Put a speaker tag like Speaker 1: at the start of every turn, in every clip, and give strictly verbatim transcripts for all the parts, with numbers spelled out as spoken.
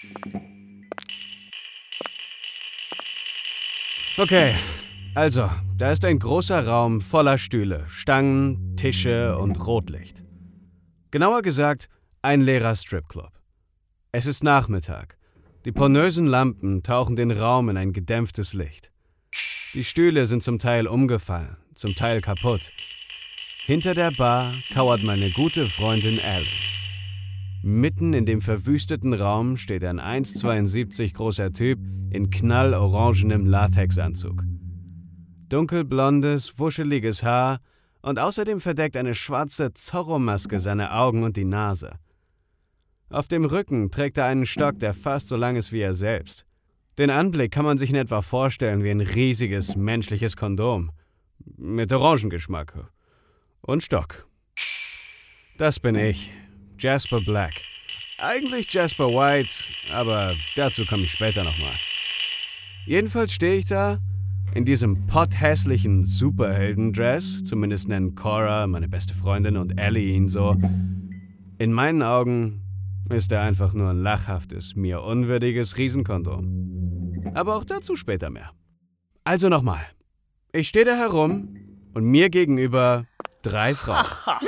Speaker 1: Okay, also, da ist ein großer Raum voller Stühle, Stangen, Tische und Rotlicht. Genauer gesagt, ein leerer Stripclub. Es ist Nachmittag. Die pornösen Lampen tauchen den Raum in ein gedämpftes Licht. Die Stühle sind zum Teil umgefallen, zum Teil kaputt. Hinter der Bar kauert meine gute Freundin Ellie. Mitten in dem verwüsteten Raum steht ein eins Komma zweiundsiebzig großer Typ in knallorangenem Latexanzug. Dunkelblondes, wuscheliges Haar und außerdem verdeckt eine schwarze Zorro-Maske seine Augen und die Nase. Auf dem Rücken trägt er einen Stock, der fast so lang ist wie er selbst. Den Anblick kann man sich in etwa vorstellen wie ein riesiges menschliches Kondom. Mit Orangengeschmack. Und Stock. Das bin ich. Jasper Black. Eigentlich Jasper White, aber dazu komme ich später nochmal. Jedenfalls stehe ich da, in diesem potthässlichen Superhelden-Dress, zumindest nennen Cora, meine beste Freundin, und Ellie ihn so. In meinen Augen ist er einfach nur ein lachhaftes, mir unwürdiges Riesenkondom. Aber auch dazu später mehr. Also nochmal. Ich stehe da herum und mir gegenüber drei Frauen.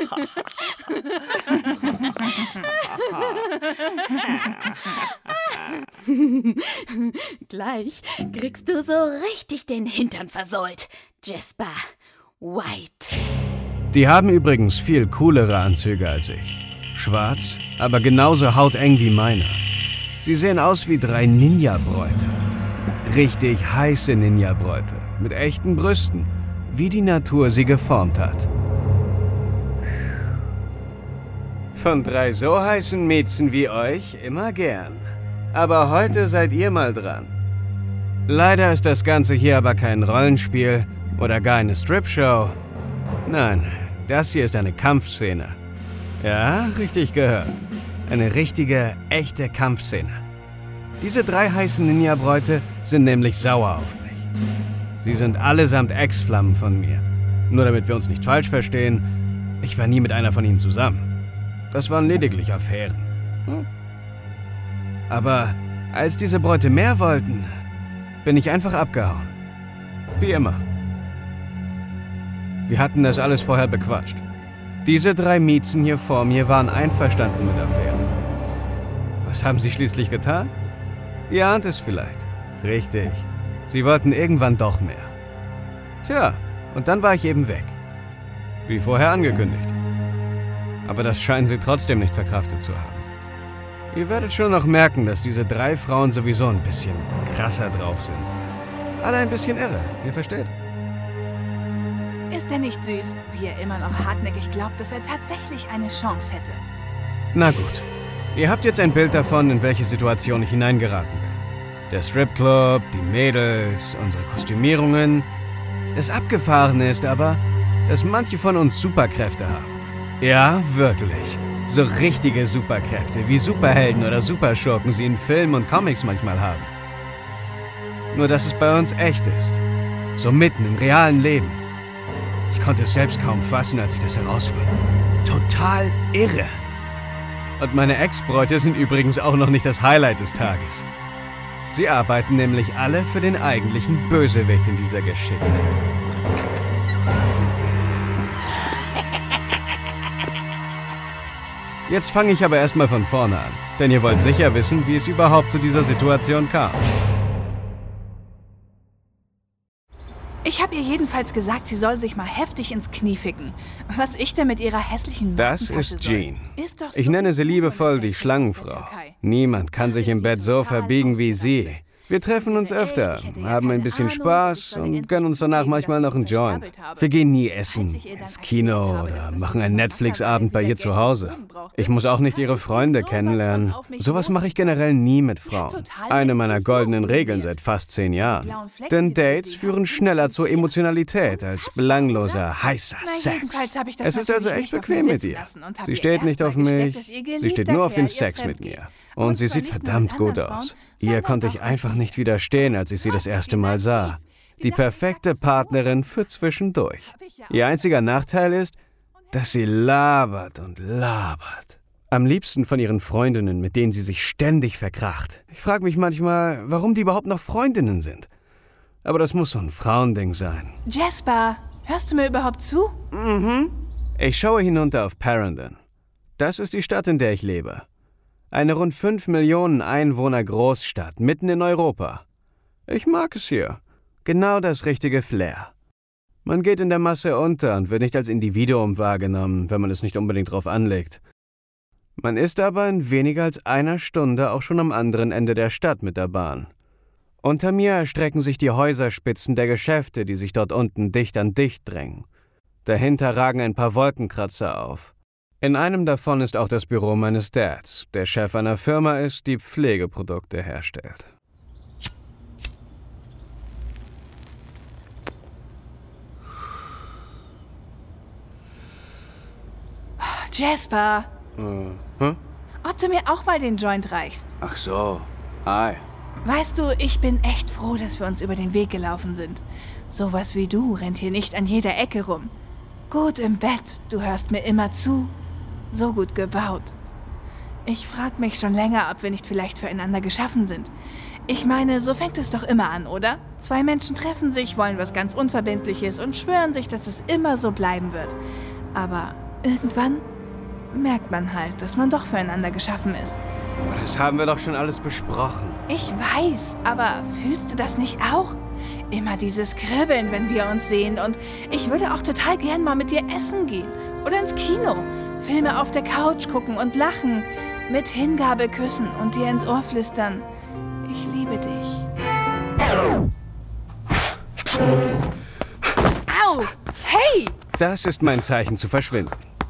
Speaker 2: Gleich kriegst du so richtig den Hintern versohlt, Jasper White.
Speaker 1: Die haben übrigens viel coolere Anzüge als ich. Schwarz, aber genauso hauteng wie meiner. Sie sehen aus wie drei Ninja-Bräute. Richtig heiße Ninja-Bräute, mit echten Brüsten, wie die Natur sie geformt hat. Von drei so heißen Mädchen wie euch immer gern. Aber heute seid ihr mal dran. Leider ist das Ganze hier aber kein Rollenspiel oder gar eine Stripshow. Nein, das hier ist eine Kampfszene. Ja, richtig gehört. Eine richtige, echte Kampfszene. Diese drei heißen Ninja-Bräute sind nämlich sauer auf mich. Sie sind allesamt Ex-Flammen von mir. Nur damit wir uns nicht falsch verstehen, ich war nie mit einer von ihnen zusammen. Das waren lediglich Affären. Hm? Aber als diese Bräute mehr wollten, bin ich einfach abgehauen. Wie immer. Wir hatten das alles vorher bequatscht. Diese drei Miezen hier vor mir waren einverstanden mit Affären. Was haben sie schließlich getan? Ihr ahnt es vielleicht. Richtig. Sie wollten irgendwann doch mehr. Tja, und dann war ich eben weg. Wie vorher angekündigt. Aber das scheinen sie trotzdem nicht verkraftet zu haben. Ihr werdet schon noch merken, dass diese drei Frauen sowieso ein bisschen krasser drauf sind. Alle ein bisschen irre, ihr versteht?
Speaker 3: Ist er nicht süß, wie er immer noch hartnäckig glaubt, dass er tatsächlich eine Chance hätte?
Speaker 1: Na gut. Ihr habt jetzt ein Bild davon, in welche Situation ich hineingeraten bin. Der Stripclub, die Mädels, unsere Kostümierungen. Das Abgefahrene ist aber, dass manche von uns Superkräfte haben. Ja, wirklich. So richtige Superkräfte, wie Superhelden oder Superschurken sie in Filmen und Comics manchmal haben. Nur, dass es bei uns echt ist. So mitten im realen Leben. Ich konnte es selbst kaum fassen, als ich das herausfand. Total irre. Und meine Ex-Bräute sind übrigens auch noch nicht das Highlight des Tages. Sie arbeiten nämlich alle für den eigentlichen Bösewicht in dieser Geschichte. Jetzt fange ich aber erstmal von vorne an, denn ihr wollt sicher wissen, wie es überhaupt zu dieser Situation kam.
Speaker 3: Ich habe ihr jedenfalls gesagt, sie soll sich mal heftig ins Knie ficken. Was ich denn mit ihrer hässlichen
Speaker 1: Das
Speaker 3: Nackentasche
Speaker 1: ist
Speaker 3: soll.
Speaker 1: Jean.
Speaker 3: Ist doch
Speaker 1: Ich
Speaker 3: so
Speaker 1: nenne sie
Speaker 3: gut,
Speaker 1: liebevoll
Speaker 3: wenn
Speaker 1: die
Speaker 3: man
Speaker 1: Schlangenfrau.
Speaker 3: in der Türkei.
Speaker 1: Niemand kann sich im Bett so verbiegen wie sie. Wir treffen uns öfter, haben ein bisschen Spaß und gönnen uns danach manchmal noch einen Joint. Wir gehen nie essen, ins Kino oder machen einen Netflix-Abend bei ihr zu Hause. Ich muss auch nicht ihre Freunde kennenlernen. Sowas mache ich generell nie mit Frauen. Eine meiner goldenen Regeln seit fast zehn Jahren. Denn Dates führen schneller zur Emotionalität als belangloser, heißer Sex. Es ist also echt bequem mit ihr. Sie steht nicht auf mich, sie steht nur auf den Sex mit mir. Und sie sieht verdammt gut aus. Ihr konnte ich einfach nicht widerstehen, als ich sie das erste Mal sah. Die perfekte Partnerin für zwischendurch. Ihr einziger Nachteil ist, dass sie labert und labert. Am liebsten von ihren Freundinnen, mit denen sie sich ständig verkracht. Ich frage mich manchmal, warum die überhaupt noch Freundinnen sind. Aber das muss so ein Frauending sein.
Speaker 3: Jasper, hörst du mir überhaupt zu?
Speaker 1: Mhm. Ich schaue hinunter auf Parendon. Das ist die Stadt, in der ich lebe. Eine rund fünf Millionen Einwohner Großstadt, mitten in Europa. Ich mag es hier. Genau das richtige Flair. Man geht in der Masse unter und wird nicht als Individuum wahrgenommen, wenn man es nicht unbedingt drauf anlegt. Man ist aber in weniger als einer Stunde auch schon am anderen Ende der Stadt mit der Bahn. Unter mir erstrecken sich die Häuserspitzen der Geschäfte, die sich dort unten dicht an dicht drängen. Dahinter ragen ein paar Wolkenkratzer auf. In einem davon ist auch das Büro meines Dads, der Chef einer Firma ist, die Pflegeprodukte herstellt.
Speaker 3: Jasper,
Speaker 1: Äh, hä?
Speaker 3: ob du mir auch mal den Joint reichst?
Speaker 1: Ach so. Hi.
Speaker 3: Weißt du, ich bin echt froh, dass wir uns über den Weg gelaufen sind. Sowas wie du rennt hier nicht an jeder Ecke rum. Gut im Bett, du hörst mir immer zu. So gut gebaut. Ich frag mich schon länger, ob wir nicht vielleicht füreinander geschaffen sind. Ich meine, so fängt es doch immer an, oder? Zwei Menschen treffen sich, wollen was ganz Unverbindliches und schwören sich, dass es immer so bleiben wird. Aber irgendwann merkt man halt, dass man doch füreinander geschaffen ist.
Speaker 1: Aber das haben wir doch schon alles besprochen.
Speaker 3: Ich weiß, aber fühlst du das nicht auch? Immer dieses Kribbeln, wenn wir uns sehen. Und ich würde auch total gern mal mit dir essen gehen. Oder ins Kino. Filme auf der Couch gucken und lachen. Mit Hingabe küssen und dir ins Ohr flüstern. Ich liebe dich. Au! Hey!
Speaker 1: Das ist mein Zeichen zu verschwinden.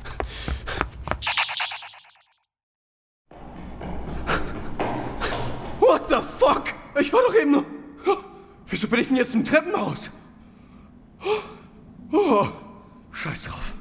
Speaker 1: What the fuck? Ich war doch eben nur... Wieso bin ich denn jetzt im Treppenhaus? Oh, scheiß drauf.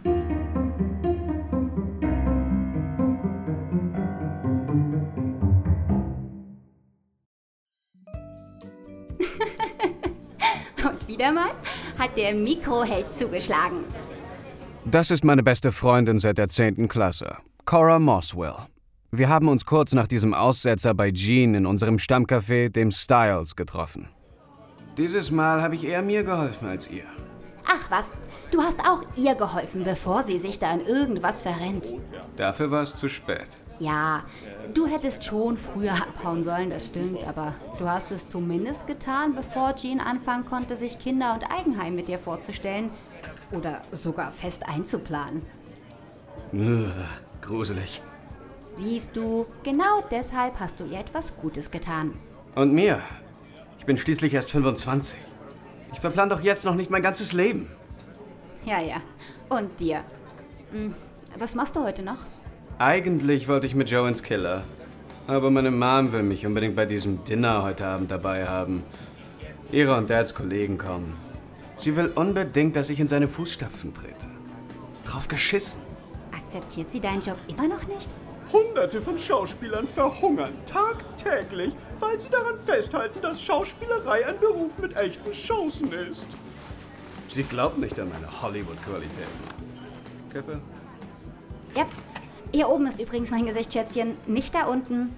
Speaker 2: Und wieder mal hat der Mikroheld zugeschlagen.
Speaker 1: Das ist meine beste Freundin seit der zehnten Klasse, Cora Moswell. Wir haben uns kurz nach diesem Aussetzer bei Jean in unserem Stammcafé, dem Styles, getroffen. Dieses Mal habe ich eher mir geholfen als ihr.
Speaker 2: Ach was, du hast auch ihr geholfen, bevor sie sich da in irgendwas verrennt.
Speaker 1: Dafür war es zu spät.
Speaker 2: Ja, du hättest schon früher abhauen sollen, das stimmt, aber du hast es zumindest getan, bevor Jean anfangen konnte, sich Kinder und Eigenheim mit dir vorzustellen oder sogar fest einzuplanen.
Speaker 1: Ugh, gruselig.
Speaker 2: Siehst du, genau deshalb hast du ihr etwas Gutes getan.
Speaker 1: Und mir? Ich bin schließlich erst fünfundzwanzig. Ich verplan doch jetzt noch nicht mein ganzes Leben.
Speaker 2: Ja, ja. Und dir? Hm, was machst du heute noch?
Speaker 1: Eigentlich wollte ich mit Joe ins Killer. Aber meine Mom will mich unbedingt bei diesem Dinner heute Abend dabei haben. Ihre und Dads Kollegen kommen. Sie will unbedingt, dass ich in seine Fußstapfen trete. Drauf geschissen.
Speaker 2: Akzeptiert sie deinen Job immer noch nicht?
Speaker 4: Hunderte von Schauspielern verhungern tagtäglich, weil sie daran festhalten, dass Schauspielerei ein Beruf mit echten Chancen ist.
Speaker 1: Sie glaubt nicht an meine Hollywood-Qualität. Kippe?
Speaker 2: Ja. Hier oben ist übrigens mein Gesicht, Schätzchen. Nicht da unten.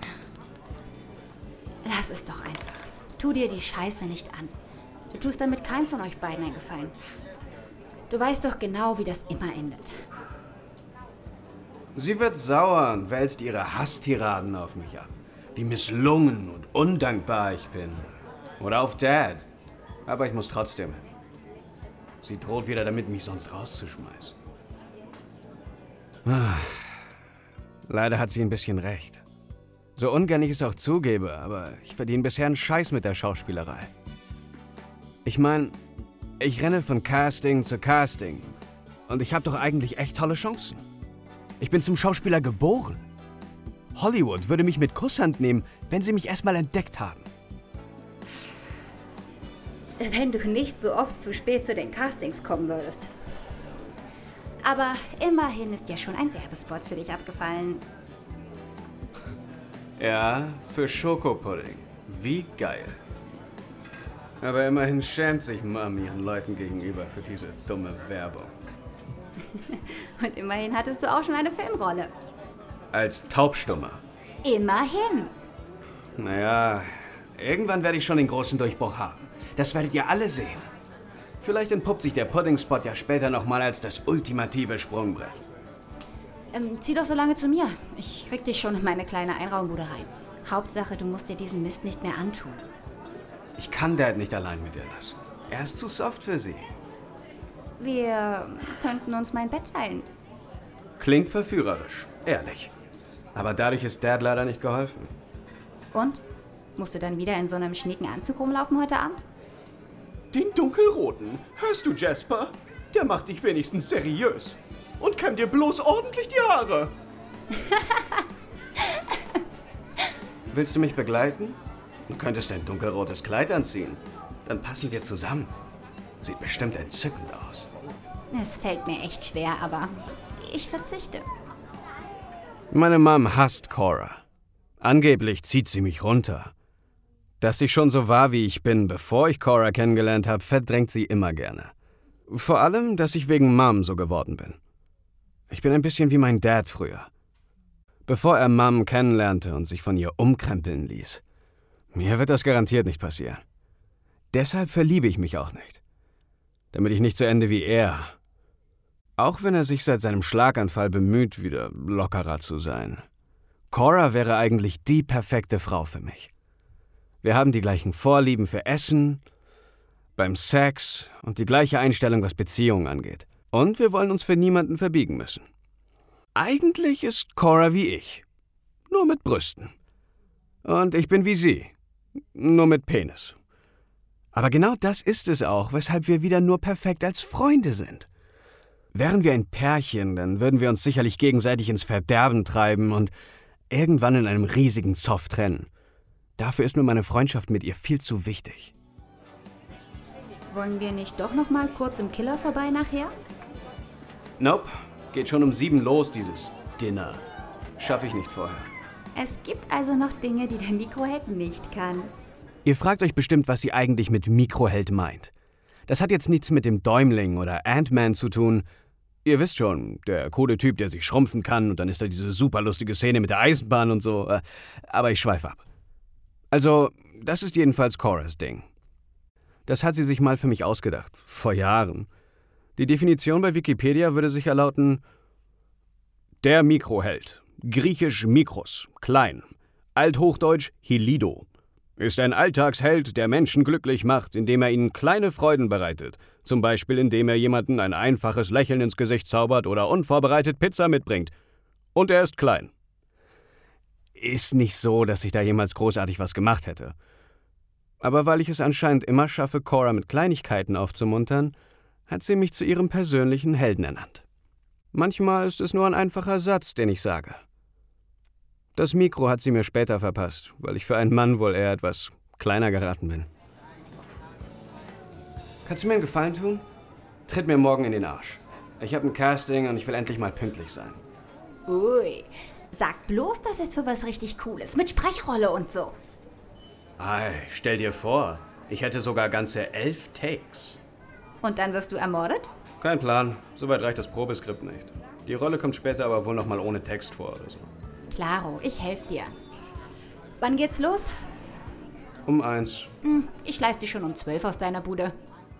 Speaker 2: Lass es doch einfach. Tu dir die Scheiße nicht an. Du tust damit keinem von euch beiden einen Gefallen. Du weißt doch genau, wie das immer endet.
Speaker 1: Sie wird sauer und wälzt ihre Hasstiraden auf mich ab. Wie misslungen und undankbar ich bin. Oder auf Dad. Aber ich muss trotzdem hin. Sie droht wieder damit, mich sonst rauszuschmeißen. Ah, leider hat sie ein bisschen recht. So ungern ich es auch zugebe, aber ich verdiene bisher einen Scheiß mit der Schauspielerei. Ich meine, ich renne von Casting zu Casting. Und ich habe doch eigentlich echt tolle Chancen. Ich bin zum Schauspieler geboren. Hollywood würde mich mit Kusshand nehmen, wenn sie mich erstmal entdeckt haben.
Speaker 2: Wenn du nicht so oft zu spät zu den Castings kommen würdest. Aber immerhin ist ja schon ein Werbespot für dich abgefallen.
Speaker 1: Ja, für Schokopudding. Wie geil. Aber immerhin schämt sich Mom ihren Leuten gegenüber für diese dumme Werbung.
Speaker 2: Und immerhin hattest du auch schon eine Filmrolle.
Speaker 1: Als Taubstummer.
Speaker 2: Immerhin.
Speaker 1: Naja, irgendwann werde ich schon den großen Durchbruch haben. Das werdet ihr alle sehen. Vielleicht entpuppt sich der Pudding-Spot ja später nochmal als das ultimative Sprungbrett.
Speaker 2: Ähm, zieh doch so lange zu mir. Ich krieg dich schon in meine kleine Einraumbude rein. Hauptsache, du musst dir diesen Mist nicht mehr antun.
Speaker 1: Ich kann Dad nicht allein mit dir lassen. Er ist zu soft für sie.
Speaker 2: Wir könnten uns mein Bett teilen.
Speaker 1: Klingt verführerisch, ehrlich. Aber dadurch ist Dad leider nicht geholfen.
Speaker 2: Und? Musst du dann wieder in so einem schnieken Anzug rumlaufen heute Abend?
Speaker 4: Den dunkelroten. Hörst du, Jasper? Der macht dich wenigstens seriös. Und kämm dir bloß ordentlich die Haare.
Speaker 1: Willst du mich begleiten? Du könntest ein dunkelrotes Kleid anziehen. Dann passen wir zusammen. Sieht bestimmt entzückend aus.
Speaker 2: Es fällt mir echt schwer, aber ich verzichte.
Speaker 1: Meine Mom hasst Cora. Angeblich zieht sie mich runter. Dass ich schon so war, wie ich bin, bevor ich Cora kennengelernt habe, verdrängt sie immer gerne. Vor allem, dass ich wegen Mom so geworden bin. Ich bin ein bisschen wie mein Dad früher. Bevor er Mom kennenlernte und sich von ihr umkrempeln ließ. Mir wird das garantiert nicht passieren. Deshalb verliebe ich mich auch nicht. Damit ich nicht so ende wie er. Auch wenn er sich seit seinem Schlaganfall bemüht, wieder lockerer zu sein. Cora wäre eigentlich die perfekte Frau für mich. Wir haben die gleichen Vorlieben für Essen, beim Sex und die gleiche Einstellung, was Beziehungen angeht. Und wir wollen uns für niemanden verbiegen müssen. Eigentlich ist Cora wie ich. Nur mit Brüsten. Und ich bin wie sie. Nur mit Penis. Aber genau das ist es auch, weshalb wir wieder nur perfekt als Freunde sind. Wären wir ein Pärchen, dann würden wir uns sicherlich gegenseitig ins Verderben treiben und irgendwann in einem riesigen Zoff trennen. Dafür ist mir meine Freundschaft mit ihr viel zu wichtig.
Speaker 2: Wollen wir nicht doch noch mal kurz im Killer vorbei nachher?
Speaker 1: Nope. Geht schon um sieben los, dieses Dinner. Schaffe ich nicht vorher.
Speaker 2: Es gibt also noch Dinge, die der Mikroheld nicht kann.
Speaker 1: Ihr fragt euch bestimmt, was sie eigentlich mit Mikroheld meint. Das hat jetzt nichts mit dem Däumling oder Ant-Man zu tun. Ihr wisst schon, der coole Typ, der sich schrumpfen kann und dann ist da diese super lustige Szene mit der Eisenbahn und so. Aber ich schweife ab. Also, das ist jedenfalls Coras Ding. Das hat sie sich mal für mich ausgedacht, vor Jahren. Die Definition bei Wikipedia würde sicher lauten: Der Mikroheld, griechisch Mikros, klein, althochdeutsch Hilido, ist ein Alltagsheld, der Menschen glücklich macht, indem er ihnen kleine Freuden bereitet, zum Beispiel indem er jemanden ein einfaches Lächeln ins Gesicht zaubert oder unvorbereitet Pizza mitbringt. Und er ist klein. Ist nicht so, dass ich da jemals großartig was gemacht hätte. Aber weil ich es anscheinend immer schaffe, Cora mit Kleinigkeiten aufzumuntern, hat sie mich zu ihrem persönlichen Helden ernannt. Manchmal ist es nur ein einfacher Satz, den ich sage. Das Mikro hat sie mir später verpasst, weil ich für einen Mann wohl eher etwas kleiner geraten bin. Kannst du mir einen Gefallen tun? Tritt mir morgen in den Arsch. Ich habe ein Casting und ich will endlich mal pünktlich sein.
Speaker 2: Ui, sag bloß, das ist für was richtig Cooles, mit Sprechrolle und so.
Speaker 1: Ei, stell dir vor, ich hätte sogar ganze elf Takes.
Speaker 2: Und dann wirst du ermordet?
Speaker 1: Kein Plan, soweit reicht das Probeskript nicht. Die Rolle kommt später aber wohl nochmal ohne Text vor oder so.
Speaker 2: Klaro, ich helfe dir. Wann geht's los?
Speaker 1: Um eins.
Speaker 2: Hm, ich schleif dich schon um zwölf aus deiner Bude.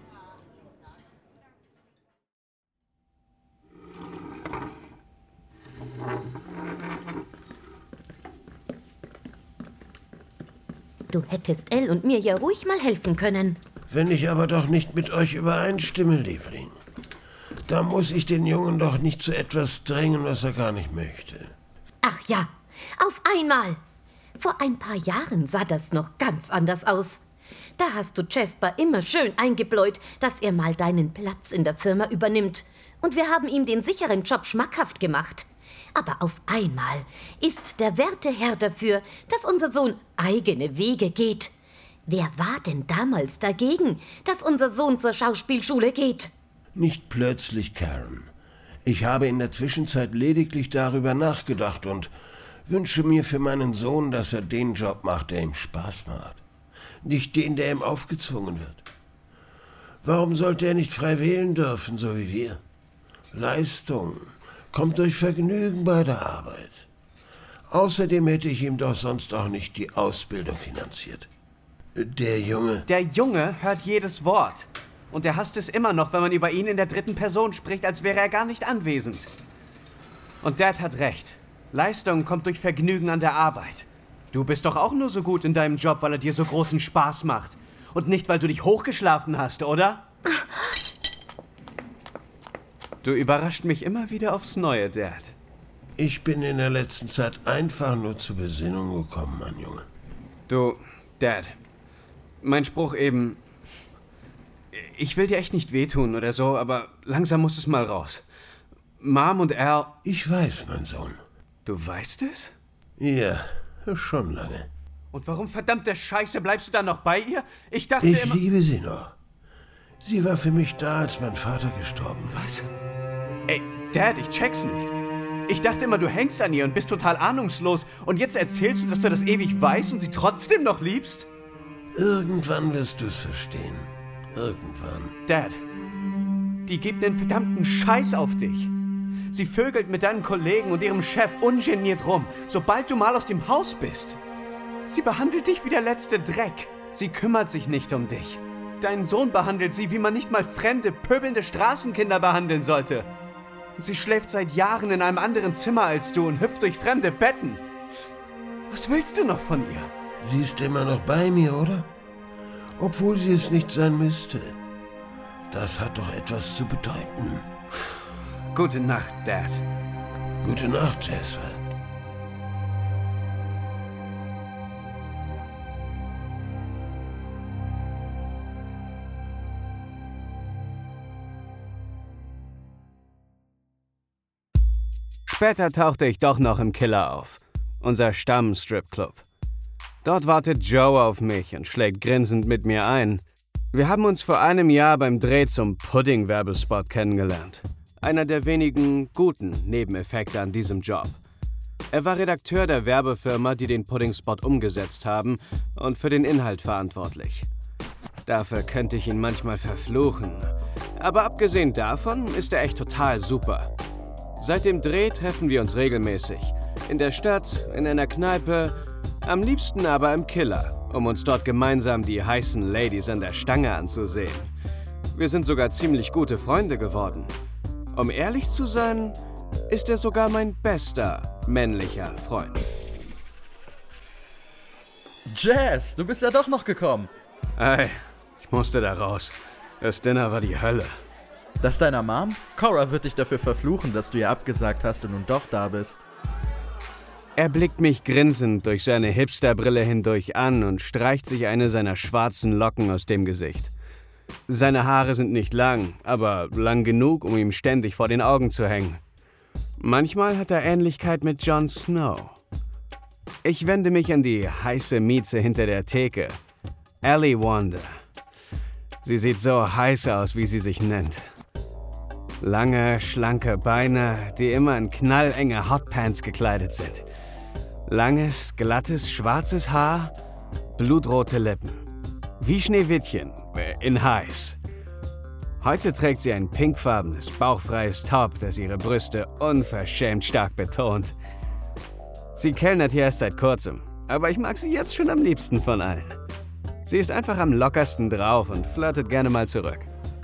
Speaker 5: Du hättest Elle und mir ja ruhig mal helfen können.
Speaker 6: Wenn ich aber doch nicht mit euch übereinstimme, Liebling, da muss ich den Jungen doch nicht zu etwas drängen, was er gar nicht möchte.
Speaker 5: Ach ja, auf einmal. Vor ein paar Jahren sah das noch ganz anders aus. Da hast du Jasper immer schön eingebläut, dass er mal deinen Platz in der Firma übernimmt. Und wir haben ihm den sicheren Job schmackhaft gemacht. Aber auf einmal ist der Werteherr dafür, dass unser Sohn eigene Wege geht. Wer war denn damals dagegen, dass unser Sohn zur Schauspielschule geht?
Speaker 6: Nicht plötzlich, Karen. Ich habe in der Zwischenzeit lediglich darüber nachgedacht und wünsche mir für meinen Sohn, dass er den Job macht, der ihm Spaß macht. Nicht den, der ihm aufgezwungen wird. Warum sollte er nicht frei wählen dürfen, so wie wir? Leistung kommt durch Vergnügen bei der Arbeit. Außerdem hätte ich ihm doch sonst auch nicht die Ausbildung finanziert. Der Junge...
Speaker 1: Der Junge hört jedes Wort. Und er hasst es immer noch, wenn man über ihn in der dritten Person spricht, als wäre er gar nicht anwesend. Und Dad hat recht. Leistung kommt durch Vergnügen an der Arbeit. Du bist doch auch nur so gut in deinem Job, weil er dir so großen Spaß macht. Und nicht, weil du dich hochgeschlafen hast, oder? Du überrascht mich immer wieder aufs Neue, Dad.
Speaker 6: Ich bin in der letzten Zeit einfach nur zur Besinnung gekommen, mein Junge.
Speaker 1: Du, Dad, mein Spruch eben... Ich will dir echt nicht wehtun oder so, aber langsam muss es mal raus. Mom und Al...
Speaker 6: Ich weiß, mein Sohn.
Speaker 1: Du weißt es?
Speaker 6: Ja, schon lange.
Speaker 1: Und warum verdammte Scheiße bleibst du dann noch bei ihr? Ich dachte
Speaker 6: ich
Speaker 1: immer...
Speaker 6: Ich liebe sie noch. Sie war für mich da, als mein Vater gestorben ist.
Speaker 1: Was? Ey, Dad, ich check's nicht. Ich dachte immer, du hängst an ihr und bist total ahnungslos. Und jetzt erzählst du, dass du das ewig weißt und sie trotzdem noch liebst?
Speaker 6: Irgendwann wirst du es verstehen. Irgendwann.
Speaker 1: Dad, die gibt einen verdammten Scheiß auf dich. Sie vögelt mit deinen Kollegen und ihrem Chef ungeniert rum, sobald du mal aus dem Haus bist. Sie behandelt dich wie der letzte Dreck. Sie kümmert sich nicht um dich. Dein Sohn behandelt sie, wie man nicht mal fremde, pöbelnde Straßenkinder behandeln sollte. Und sie schläft seit Jahren in einem anderen Zimmer als du und hüpft durch fremde Betten. Was willst du noch von ihr?
Speaker 6: Sie ist immer noch bei mir, oder? Obwohl sie es nicht sein müsste. Das hat doch etwas zu bedeuten.
Speaker 1: Gute Nacht, Dad.
Speaker 6: Gute Nacht, Jasper.
Speaker 1: Später tauchte ich doch noch im Killer auf. Unser Stamm-Stripclub. Dort wartet Joe auf mich und schlägt grinsend mit mir ein. Wir haben uns vor einem Jahr beim Dreh zum Pudding-Werbespot kennengelernt. Einer der wenigen guten Nebeneffekte an diesem Job. Er war Redakteur der Werbefirma, die den Pudding-Spot umgesetzt haben, und für den Inhalt verantwortlich. Dafür könnte ich ihn manchmal verfluchen. Aber abgesehen davon ist er echt total super. Seit dem Dreh treffen wir uns regelmäßig. In der Stadt, in einer Kneipe, am liebsten aber im Killer, um uns dort gemeinsam die heißen Ladies an der Stange anzusehen. Wir sind sogar ziemlich gute Freunde geworden. Um ehrlich zu sein, ist er sogar mein bester männlicher Freund.
Speaker 7: Jazz, du bist ja doch noch gekommen.
Speaker 1: Ey, ich musste da raus. Das Dinner war die Hölle.
Speaker 7: Das deiner Mom? Cora wird dich dafür verfluchen, dass du ihr abgesagt hast und nun doch da bist.
Speaker 1: Er blickt mich grinsend durch seine Hipsterbrille hindurch an und streicht sich eine seiner schwarzen Locken aus dem Gesicht. Seine Haare sind nicht lang, aber lang genug, um ihm ständig vor den Augen zu hängen. Manchmal hat er Ähnlichkeit mit Jon Snow. Ich wende mich an die heiße Mieze hinter der Theke. Ellie Wanda. Sie sieht so heiß aus, wie sie sich nennt. Lange, schlanke Beine, die immer in knallenge Hotpants gekleidet sind. Langes, glattes, schwarzes Haar, blutrote Lippen. Wie Schneewittchen, in heiß. Heute trägt sie ein pinkfarbenes, bauchfreies Top, das ihre Brüste unverschämt stark betont. Sie kellnert hier erst seit kurzem, aber ich mag sie jetzt schon am liebsten von allen. Sie ist einfach am lockersten drauf und flirtet gerne mal zurück.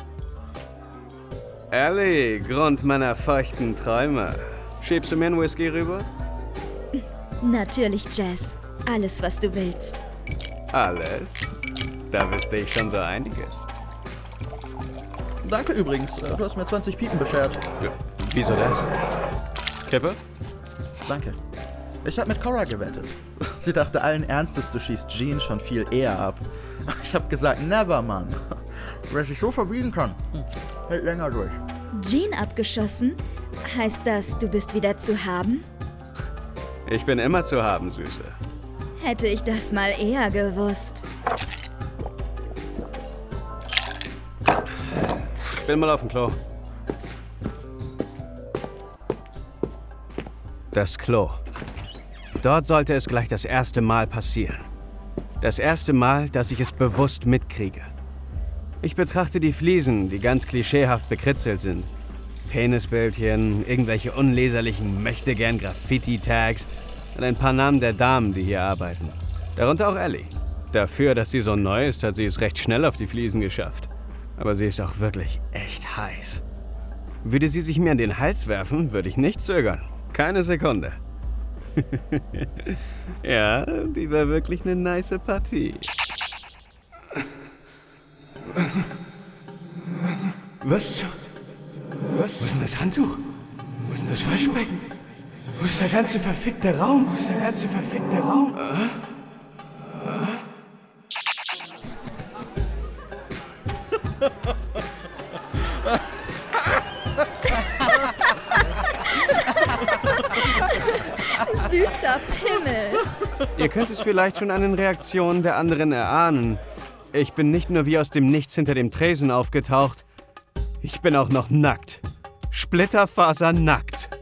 Speaker 1: Ellie, Grund meiner feuchten Träume. Schiebst du mir einen Whisky rüber?
Speaker 8: Natürlich, Jazz. Alles, was du willst.
Speaker 1: Alles? Da wüsste ich schon so einiges.
Speaker 7: Danke übrigens, du hast mir zwanzig Piepen beschert.
Speaker 1: Ja, wieso das? Kippe?
Speaker 7: Danke. Ich habe mit Cora gewettet. Sie dachte allen Ernstes, du schießt Jean schon viel eher ab. Ich habe gesagt, never, Mann. Wer sich so verbiegen kann, hält länger durch.
Speaker 8: Jean abgeschossen? Heißt das, du bist wieder zu haben?
Speaker 1: Ich bin immer zu haben, Süße.
Speaker 8: Hätte ich das mal eher gewusst.
Speaker 1: Ich bin mal auf dem Klo. Das Klo. Dort sollte es gleich das erste Mal passieren. Das erste Mal, dass ich es bewusst mitkriege. Ich betrachte die Fliesen, die ganz klischeehaft bekritzelt sind. Penisbildchen, irgendwelche unleserlichen Möchtegern-Graffiti-Tags, und ein paar Namen der Damen, die hier arbeiten. Darunter auch Ellie. Dafür, dass sie so neu ist, hat sie es recht schnell auf die Fliesen geschafft. Aber sie ist auch wirklich echt heiß. Würde sie sich mir an den Hals werfen, würde ich nicht zögern. Keine Sekunde. Ja, die war wirklich eine nice Partie. Was? Was? Wo ist denn das Handtuch? Wo ist denn das Waschbecken? Wo ist der ganze verfickte Raum? Wo ist der ganze verfickte Raum? Ah? Ah?
Speaker 8: Süßer Pimmel.
Speaker 1: Ihr könnt es vielleicht schon an den Reaktionen der anderen erahnen. Ich bin nicht nur wie aus dem Nichts hinter dem Tresen aufgetaucht, ich bin auch noch nackt. Splitterfasernackt.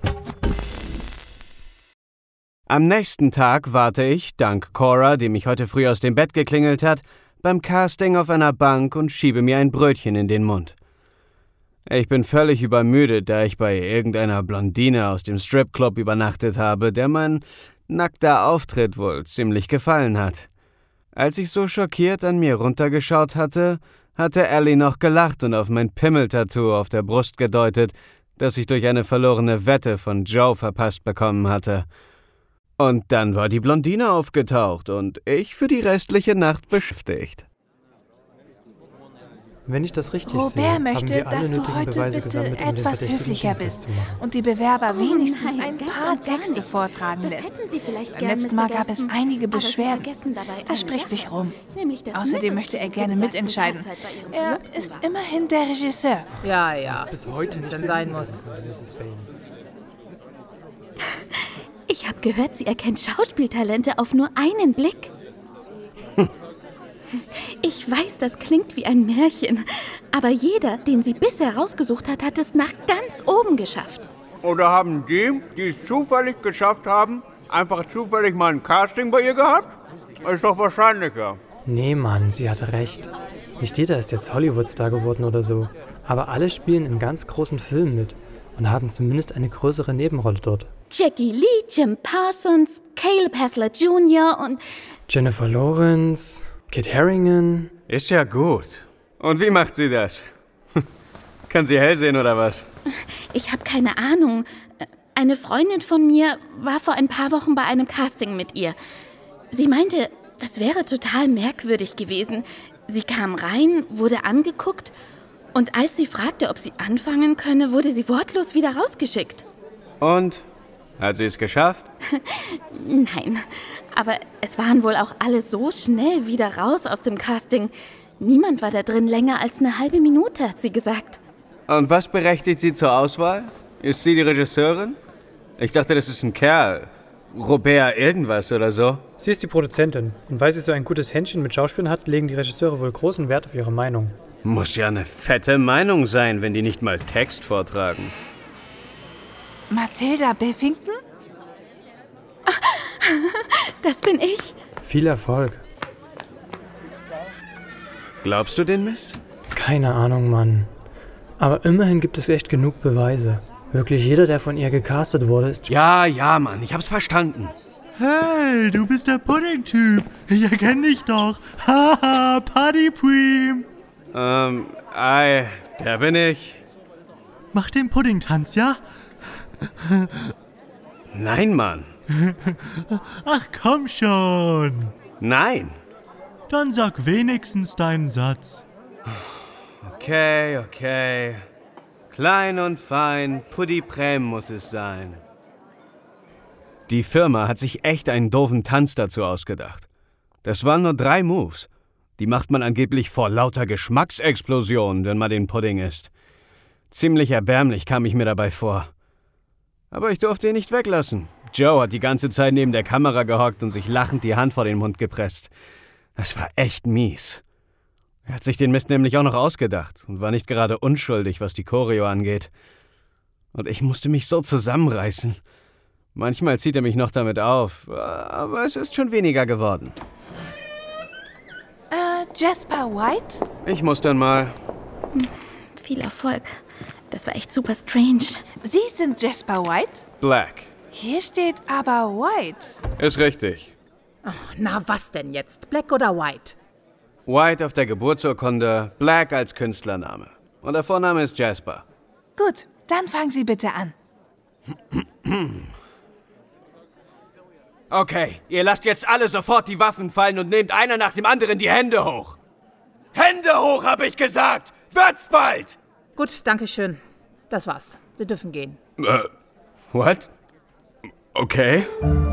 Speaker 1: Am nächsten Tag warte ich, dank Cora, die mich heute früh aus dem Bett geklingelt hat, beim Casting auf einer Bank und schiebe mir ein Brötchen in den Mund. Ich bin völlig übermüdet, da ich bei irgendeiner Blondine aus dem Stripclub übernachtet habe, der mein nackter Auftritt wohl ziemlich gefallen hat. Als ich so schockiert an mir runtergeschaut hatte, hatte Ellie noch gelacht und auf mein Pimmeltattoo auf der Brust gedeutet, das ich durch eine verlorene Wette von Joe verpasst bekommen hatte. Und dann war die Blondine aufgetaucht und ich für die restliche Nacht beschäftigt.
Speaker 9: Wenn ich das richtig
Speaker 3: Robert
Speaker 9: sehe,
Speaker 3: möchte,
Speaker 9: haben wir alle
Speaker 3: dass du
Speaker 9: nötigen
Speaker 3: heute
Speaker 9: Beweise
Speaker 3: bitte
Speaker 9: gesammelt, um den
Speaker 3: etwas
Speaker 9: Verdächtigen
Speaker 3: höflicher bist
Speaker 9: festzumachen.
Speaker 3: und die Bewerber
Speaker 2: Oh
Speaker 3: wenigstens
Speaker 2: nein,
Speaker 3: ein
Speaker 2: ganz
Speaker 3: paar
Speaker 2: und gar
Speaker 3: Texte
Speaker 2: nicht.
Speaker 3: vortragen
Speaker 2: Das
Speaker 3: lässt.
Speaker 2: hätten Sie vielleicht
Speaker 3: Beim
Speaker 2: gern,
Speaker 3: letzten
Speaker 2: Mister
Speaker 3: Mal gab es
Speaker 2: Gaston,
Speaker 3: einige
Speaker 2: aber Sie
Speaker 3: Beschwerden.
Speaker 2: vergessen dabei
Speaker 3: Das
Speaker 2: eine
Speaker 3: spricht sich
Speaker 2: Sache,
Speaker 3: rum.
Speaker 2: nämlich, dass
Speaker 3: Außerdem
Speaker 2: Misses
Speaker 3: möchte er
Speaker 2: King
Speaker 3: gerne
Speaker 2: zu besagten
Speaker 3: mitentscheiden.
Speaker 2: Tatzeit bei ihrem
Speaker 3: Er
Speaker 2: Verlobten
Speaker 3: ist
Speaker 2: war.
Speaker 3: immerhin der Regisseur.
Speaker 10: Ja, ja.
Speaker 9: Bis heute
Speaker 10: Wenn's dann sein muss.
Speaker 9: Misses Bane.
Speaker 2: Ich habe gehört, sie erkennt Schauspieltalente auf nur einen Blick. Ich weiß, das klingt wie ein Märchen, aber jeder, den sie bisher rausgesucht hat, hat es nach ganz oben geschafft.
Speaker 4: Oder haben die, die es zufällig geschafft haben, einfach zufällig mal ein Casting bei ihr gehabt? Ist doch wahrscheinlicher.
Speaker 9: Nee, Mann, sie hatte recht. Nicht jeder ist jetzt Hollywood-Star geworden oder so. Aber alle spielen in ganz großen Filmen mit und haben zumindest eine größere Nebenrolle dort.
Speaker 2: Jackie Lee, Jim Parsons, Caleb Hassler Junior und...
Speaker 9: Jennifer Lawrence, Kit Harington.
Speaker 1: Ist ja gut. Und wie macht sie das? Kann sie hell sehen oder was?
Speaker 2: Ich habe keine Ahnung. Eine Freundin von mir war vor ein paar Wochen bei einem Casting mit ihr. Sie meinte, das wäre total merkwürdig gewesen. Sie kam rein, wurde angeguckt und als sie fragte, ob sie anfangen könne, wurde sie wortlos wieder rausgeschickt.
Speaker 1: Und? Hat sie es geschafft?
Speaker 2: Nein, aber es waren wohl auch alle so schnell wieder raus aus dem Casting. Niemand war da drin länger als eine halbe Minute, hat sie gesagt.
Speaker 1: Und was berechtigt sie zur Auswahl? Ist sie die Regisseurin? Ich dachte, das ist ein Kerl. Robert irgendwas oder so.
Speaker 9: Sie ist die Produzentin. Und weil sie so ein gutes Händchen mit Schauspielern hat, legen die Regisseure wohl großen Wert auf ihre Meinung.
Speaker 1: Muss ja eine fette Meinung sein, wenn die nicht mal Text vortragen.
Speaker 3: Mathilda Biffington?
Speaker 2: Das bin ich.
Speaker 9: Viel Erfolg.
Speaker 1: Glaubst du den Mist?
Speaker 9: Keine Ahnung, Mann. Aber immerhin gibt es echt genug Beweise. Wirklich jeder, der von ihr gecastet wurde, ist...
Speaker 1: Ja, ja, Mann, ich hab's verstanden.
Speaker 11: Hey, du bist der Pudding-Typ. Ich erkenne dich doch. Haha, Party-Preem.
Speaker 1: Ähm, ei, der bin ich.
Speaker 11: Mach den Pudding-Tanz, ja?
Speaker 1: Nein, Mann.
Speaker 11: Ach, komm schon.
Speaker 1: Nein.
Speaker 11: Dann sag wenigstens deinen Satz.
Speaker 1: Okay, okay. Klein und fein, Puddi-Prem muss es sein. Die Firma hat sich echt einen doofen Tanz dazu ausgedacht. Das waren nur drei Moves. Die macht man angeblich vor lauter Geschmacksexplosionen, wenn man den Pudding isst. Ziemlich erbärmlich kam ich mir dabei vor. Aber ich durfte ihn nicht weglassen. Joe hat die ganze Zeit neben der Kamera gehockt und sich lachend die Hand vor den Mund gepresst. Das war echt mies. Er hat sich den Mist nämlich auch noch ausgedacht und war nicht gerade unschuldig, was die Choreo angeht. Und ich musste mich so zusammenreißen. Manchmal zieht er mich noch damit auf, aber es ist schon weniger geworden.
Speaker 3: Äh, Jasper White?
Speaker 1: Ich muss dann mal...
Speaker 2: Hm, viel Erfolg. Das war echt super strange.
Speaker 3: Sie sind Jasper White?
Speaker 1: Black.
Speaker 3: Hier steht aber White.
Speaker 1: Ist richtig.
Speaker 10: Oh, na, was denn jetzt? Black oder White?
Speaker 1: White auf der Geburtsurkunde, Black als Künstlername. Und der Vorname ist Jasper.
Speaker 3: Gut, dann fangen Sie bitte an.
Speaker 1: Okay, ihr lasst jetzt alle sofort die Waffen fallen und nehmt einer nach dem anderen die Hände hoch. Hände hoch, hab ich gesagt! Wird's bald!
Speaker 10: Gut, danke schön. Das war's. Sie dürfen gehen.
Speaker 1: Äh, what? Okay.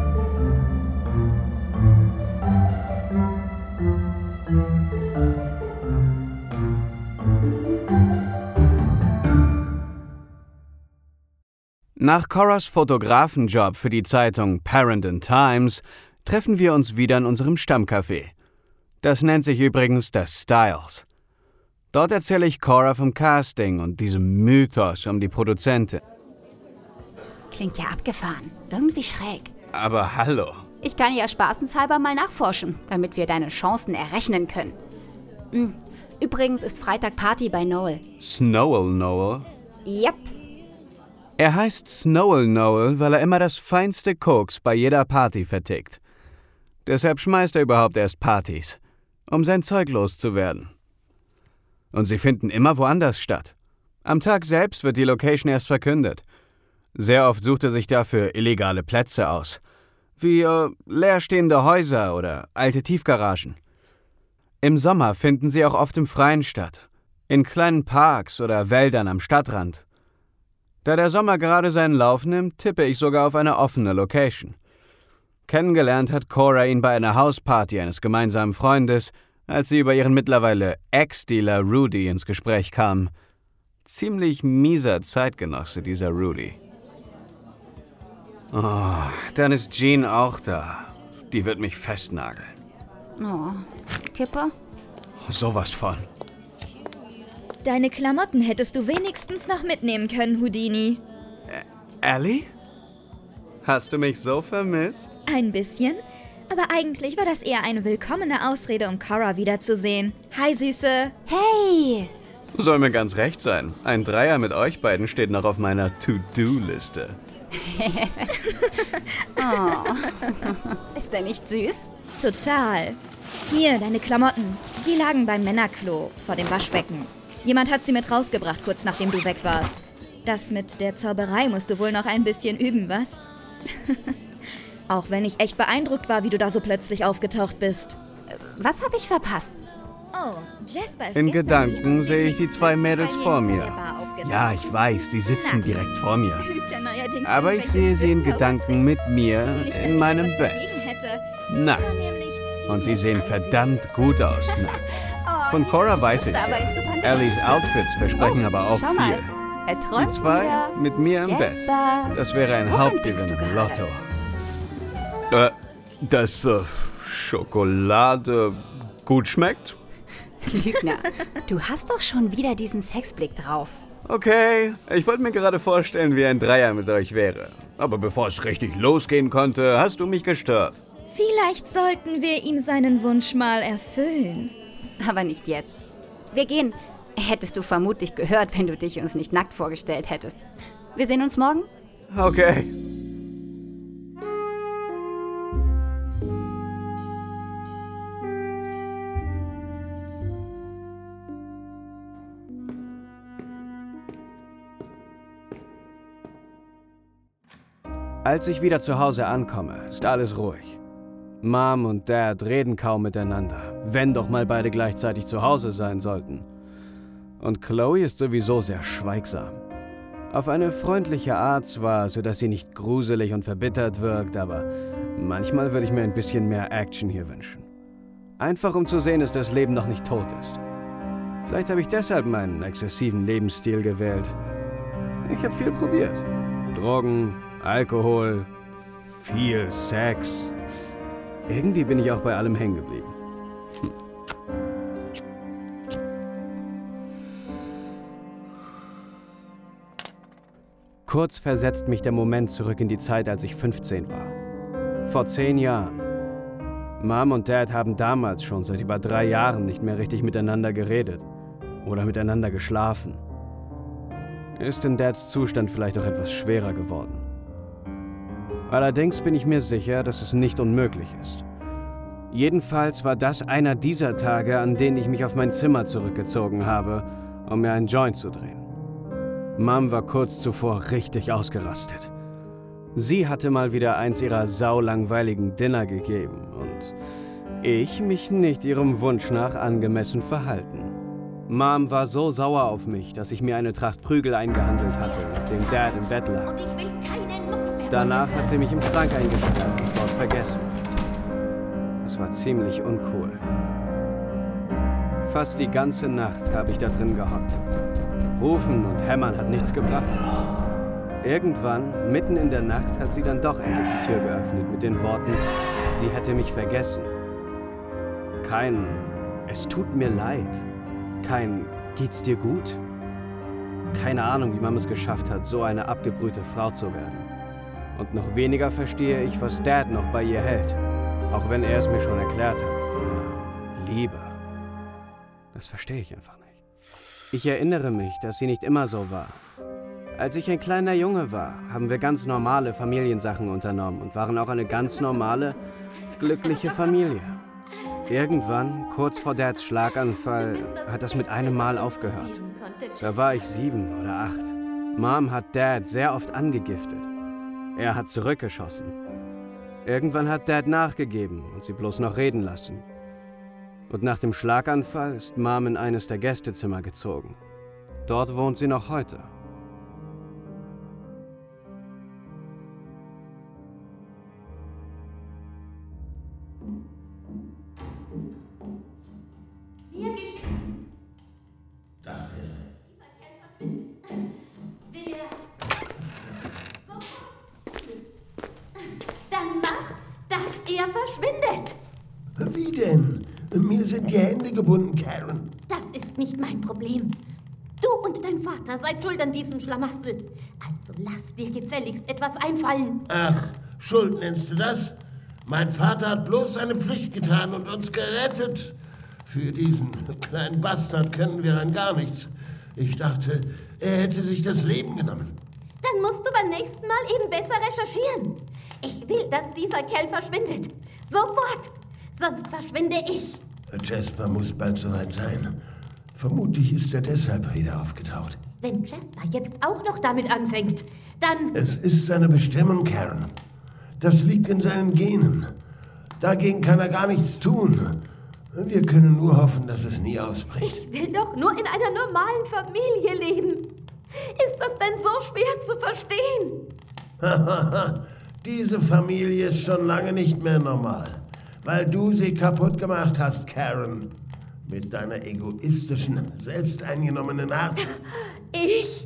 Speaker 1: Nach Coras Fotografenjob für die Zeitung Parent and Times treffen wir uns wieder in unserem Stammcafé. Das nennt sich übrigens das Styles. Dort erzähle ich Cora vom Casting und diesem Mythos um die Produzentin.
Speaker 2: Klingt ja abgefahren. Irgendwie schräg.
Speaker 1: Aber hallo.
Speaker 2: Ich kann ja spaßenshalber mal nachforschen, damit wir deine Chancen errechnen können. Hm. Übrigens ist Freitag Party bei Noel.
Speaker 1: Snowell Noel?
Speaker 2: Yep.
Speaker 1: Er heißt Snowell Noel, weil er immer das feinste Koks bei jeder Party vertickt. Deshalb schmeißt er überhaupt erst Partys, um sein Zeug loszuwerden. Und sie finden immer woanders statt. Am Tag selbst wird die Location erst verkündet. Sehr oft sucht er sich dafür illegale Plätze aus, wie äh, leerstehende Häuser oder alte Tiefgaragen. Im Sommer finden sie auch oft im Freien statt, in kleinen Parks oder Wäldern am Stadtrand. Da der Sommer gerade seinen Lauf nimmt, tippe ich sogar auf eine offene Location. Kennengelernt hat Cora ihn bei einer Hausparty eines gemeinsamen Freundes, als sie über ihren mittlerweile Ex-Dealer Rudy ins Gespräch kam. Ziemlich mieser Zeitgenosse, dieser Rudy. Oh, dann ist Jean auch da. Die wird mich festnageln.
Speaker 2: Oh, Kippe?
Speaker 1: Sowas von.
Speaker 8: Deine Klamotten hättest du wenigstens noch mitnehmen können, Houdini.
Speaker 1: Ä- Ellie? Hast du mich so vermisst?
Speaker 8: Ein bisschen. Aber eigentlich war das eher eine willkommene Ausrede, um Cora wiederzusehen. Hi, Süße.
Speaker 2: Hey!
Speaker 1: Soll mir ganz recht sein. Ein Dreier mit euch beiden steht noch auf meiner To-Do-Liste.
Speaker 2: Oh. Ist der nicht süß?
Speaker 8: Total. Hier, deine Klamotten. Die lagen beim Männerklo vor dem Waschbecken. Jemand hat sie mit rausgebracht, kurz nachdem du weg warst. Das mit der Zauberei musst du wohl noch ein bisschen üben, was? Auch wenn ich echt beeindruckt war, wie du da so plötzlich aufgetaucht bist.
Speaker 2: Was habe ich verpasst?
Speaker 8: Oh, Jasper ist
Speaker 1: In
Speaker 8: gestern
Speaker 1: Gedanken
Speaker 8: wie aus
Speaker 1: sehe
Speaker 8: dem
Speaker 1: ich die
Speaker 8: Nichts
Speaker 1: zwei
Speaker 8: plötzlich
Speaker 1: Mädels
Speaker 8: bei mir
Speaker 1: vor
Speaker 8: hinter
Speaker 1: mir.
Speaker 8: der Bar aufgetaucht.
Speaker 1: Ja, ich weiß, die sitzen
Speaker 8: Na,
Speaker 1: direkt vor mir.
Speaker 8: übt er neuerdings
Speaker 1: Aber ich
Speaker 8: irgendwelche
Speaker 1: sehe sie in
Speaker 8: Skills,
Speaker 1: Gedanken mit mir
Speaker 8: Nicht, dass
Speaker 1: in
Speaker 8: ich
Speaker 1: meinem
Speaker 8: etwas
Speaker 1: Bett.
Speaker 8: dagegen hätte.
Speaker 1: Nackt.
Speaker 8: War nämlich
Speaker 1: Und sie
Speaker 8: ziemlich
Speaker 1: sehen
Speaker 8: easy.
Speaker 1: verdammt gut aus nackt. Von Cora weiß ich
Speaker 2: Aber
Speaker 1: ja.
Speaker 2: interessante
Speaker 1: Ellies
Speaker 2: Geschichte.
Speaker 1: Outfits versprechen
Speaker 2: Oh,
Speaker 1: aber auch
Speaker 2: schau mal.
Speaker 1: viel.
Speaker 2: Er
Speaker 1: Die
Speaker 2: träumt
Speaker 1: zwei
Speaker 2: wieder.
Speaker 1: mit mir im Bett.
Speaker 2: Jasper.
Speaker 1: Das wäre ein
Speaker 2: Woran
Speaker 1: Hauptgewinn
Speaker 2: denkst du
Speaker 1: im
Speaker 2: gerade?
Speaker 1: Lotto. Äh, dass äh, Schokolade gut schmeckt?
Speaker 2: Lügner, du hast doch schon wieder diesen Sexblick drauf.
Speaker 1: Okay, ich wollte mir gerade vorstellen, wie ein Dreier mit euch wäre. Aber bevor es richtig losgehen konnte, hast du mich gestört.
Speaker 8: Vielleicht sollten wir ihm seinen Wunsch mal erfüllen.
Speaker 2: Aber nicht jetzt. Wir gehen. Hättest du vermutlich gehört, wenn du dich uns nicht nackt vorgestellt hättest. Wir sehen uns morgen?
Speaker 1: Okay. Als ich wieder zu Hause ankomme, ist alles ruhig. Mom und Dad reden kaum miteinander, wenn doch mal beide gleichzeitig zu Hause sein sollten. Und Chloe ist sowieso sehr schweigsam. Auf eine freundliche Art zwar, sodass sie nicht gruselig und verbittert wirkt, aber manchmal würde ich mir ein bisschen mehr Action hier wünschen. Einfach um zu sehen, dass das Leben noch nicht tot ist. Vielleicht habe ich deshalb meinen exzessiven Lebensstil gewählt. Ich habe viel probiert. Drogen, Alkohol, viel Sex. Irgendwie bin ich auch bei allem hängen geblieben. Hm. Kurz versetzt mich der Moment zurück in die Zeit, als ich fünfzehn war. Vor zehn Jahren. Mom und Dad haben damals schon seit über drei Jahren nicht mehr richtig miteinander geredet oder miteinander geschlafen. Ist in Dads Zustand vielleicht auch etwas schwerer geworden. Allerdings bin ich mir sicher, dass es nicht unmöglich ist. Jedenfalls war das einer dieser Tage, an denen ich mich auf mein Zimmer zurückgezogen habe, um mir einen Joint zu drehen. Mom war kurz zuvor richtig ausgerastet. Sie hatte mal wieder eins ihrer saulangweiligen Dinner gegeben und ich mich nicht ihrem Wunsch nach angemessen verhalten. Mom war so sauer auf mich, dass ich mir eine Tracht Prügel eingehandelt hatte, nachdem Dad im Bett lag. Danach hat sie mich im Schrank eingesperrt und dort vergessen. Es war ziemlich uncool. Fast die ganze Nacht habe ich da drin gehockt. Rufen und hämmern hat nichts gebracht. Irgendwann, mitten in der Nacht, hat sie dann doch endlich die Tür geöffnet mit den Worten, sie hätte mich vergessen. Kein "Es tut mir leid", kein "Geht's dir gut?" Keine Ahnung, wie man es geschafft hat, so eine abgebrühte Frau zu werden. Und noch weniger verstehe ich, was Dad noch bei ihr hält. Auch wenn er es mir schon erklärt hat. Liebe. Das verstehe ich einfach nicht. Ich erinnere mich, dass sie nicht immer so war. Als ich ein kleiner Junge war, haben wir ganz normale Familiensachen unternommen und waren auch eine ganz normale, glückliche Familie. Irgendwann, kurz vor Dads Schlaganfall, hat das mit einem Mal aufgehört. Da war ich sieben oder acht. Mom hat Dad sehr oft angegiftet. Er hat zurückgeschossen. Irgendwann hat Dad nachgegeben und sie bloß noch reden lassen. Und nach dem Schlaganfall ist Mom in eines der Gästezimmer gezogen. Dort wohnt sie noch heute.
Speaker 5: Verschwindet!
Speaker 6: Wie denn? Mir sind die Hände gebunden, Karen.
Speaker 5: Das ist nicht mein Problem. Du und dein Vater seid schuld an diesem Schlamassel. Also lass dir gefälligst etwas einfallen.
Speaker 6: Ach, Schuld nennst du das? Mein Vater hat bloß seine Pflicht getan und uns gerettet. Für diesen kleinen Bastard können wir dann gar nichts. Ich dachte, er hätte sich das Leben genommen.
Speaker 5: Dann musst du beim nächsten Mal eben besser recherchieren. Ich will, dass dieser Kerl verschwindet. Sofort! Sonst verschwinde ich.
Speaker 6: Jasper muss bald soweit sein. Vermutlich ist er deshalb wieder aufgetaucht.
Speaker 5: Wenn Jasper jetzt auch noch damit anfängt, dann...
Speaker 6: Es ist seine Bestimmung, Karen. Das liegt in seinen Genen. Dagegen kann er gar nichts tun. Wir können nur hoffen, dass es nie ausbricht.
Speaker 5: Ich will doch nur in einer normalen Familie leben. Ist das denn so schwer zu verstehen?
Speaker 6: Diese Familie ist schon lange nicht mehr normal, weil du sie kaputt gemacht hast, Karen. Mit deiner egoistischen, selbsteingenommenen Art.
Speaker 5: Ich?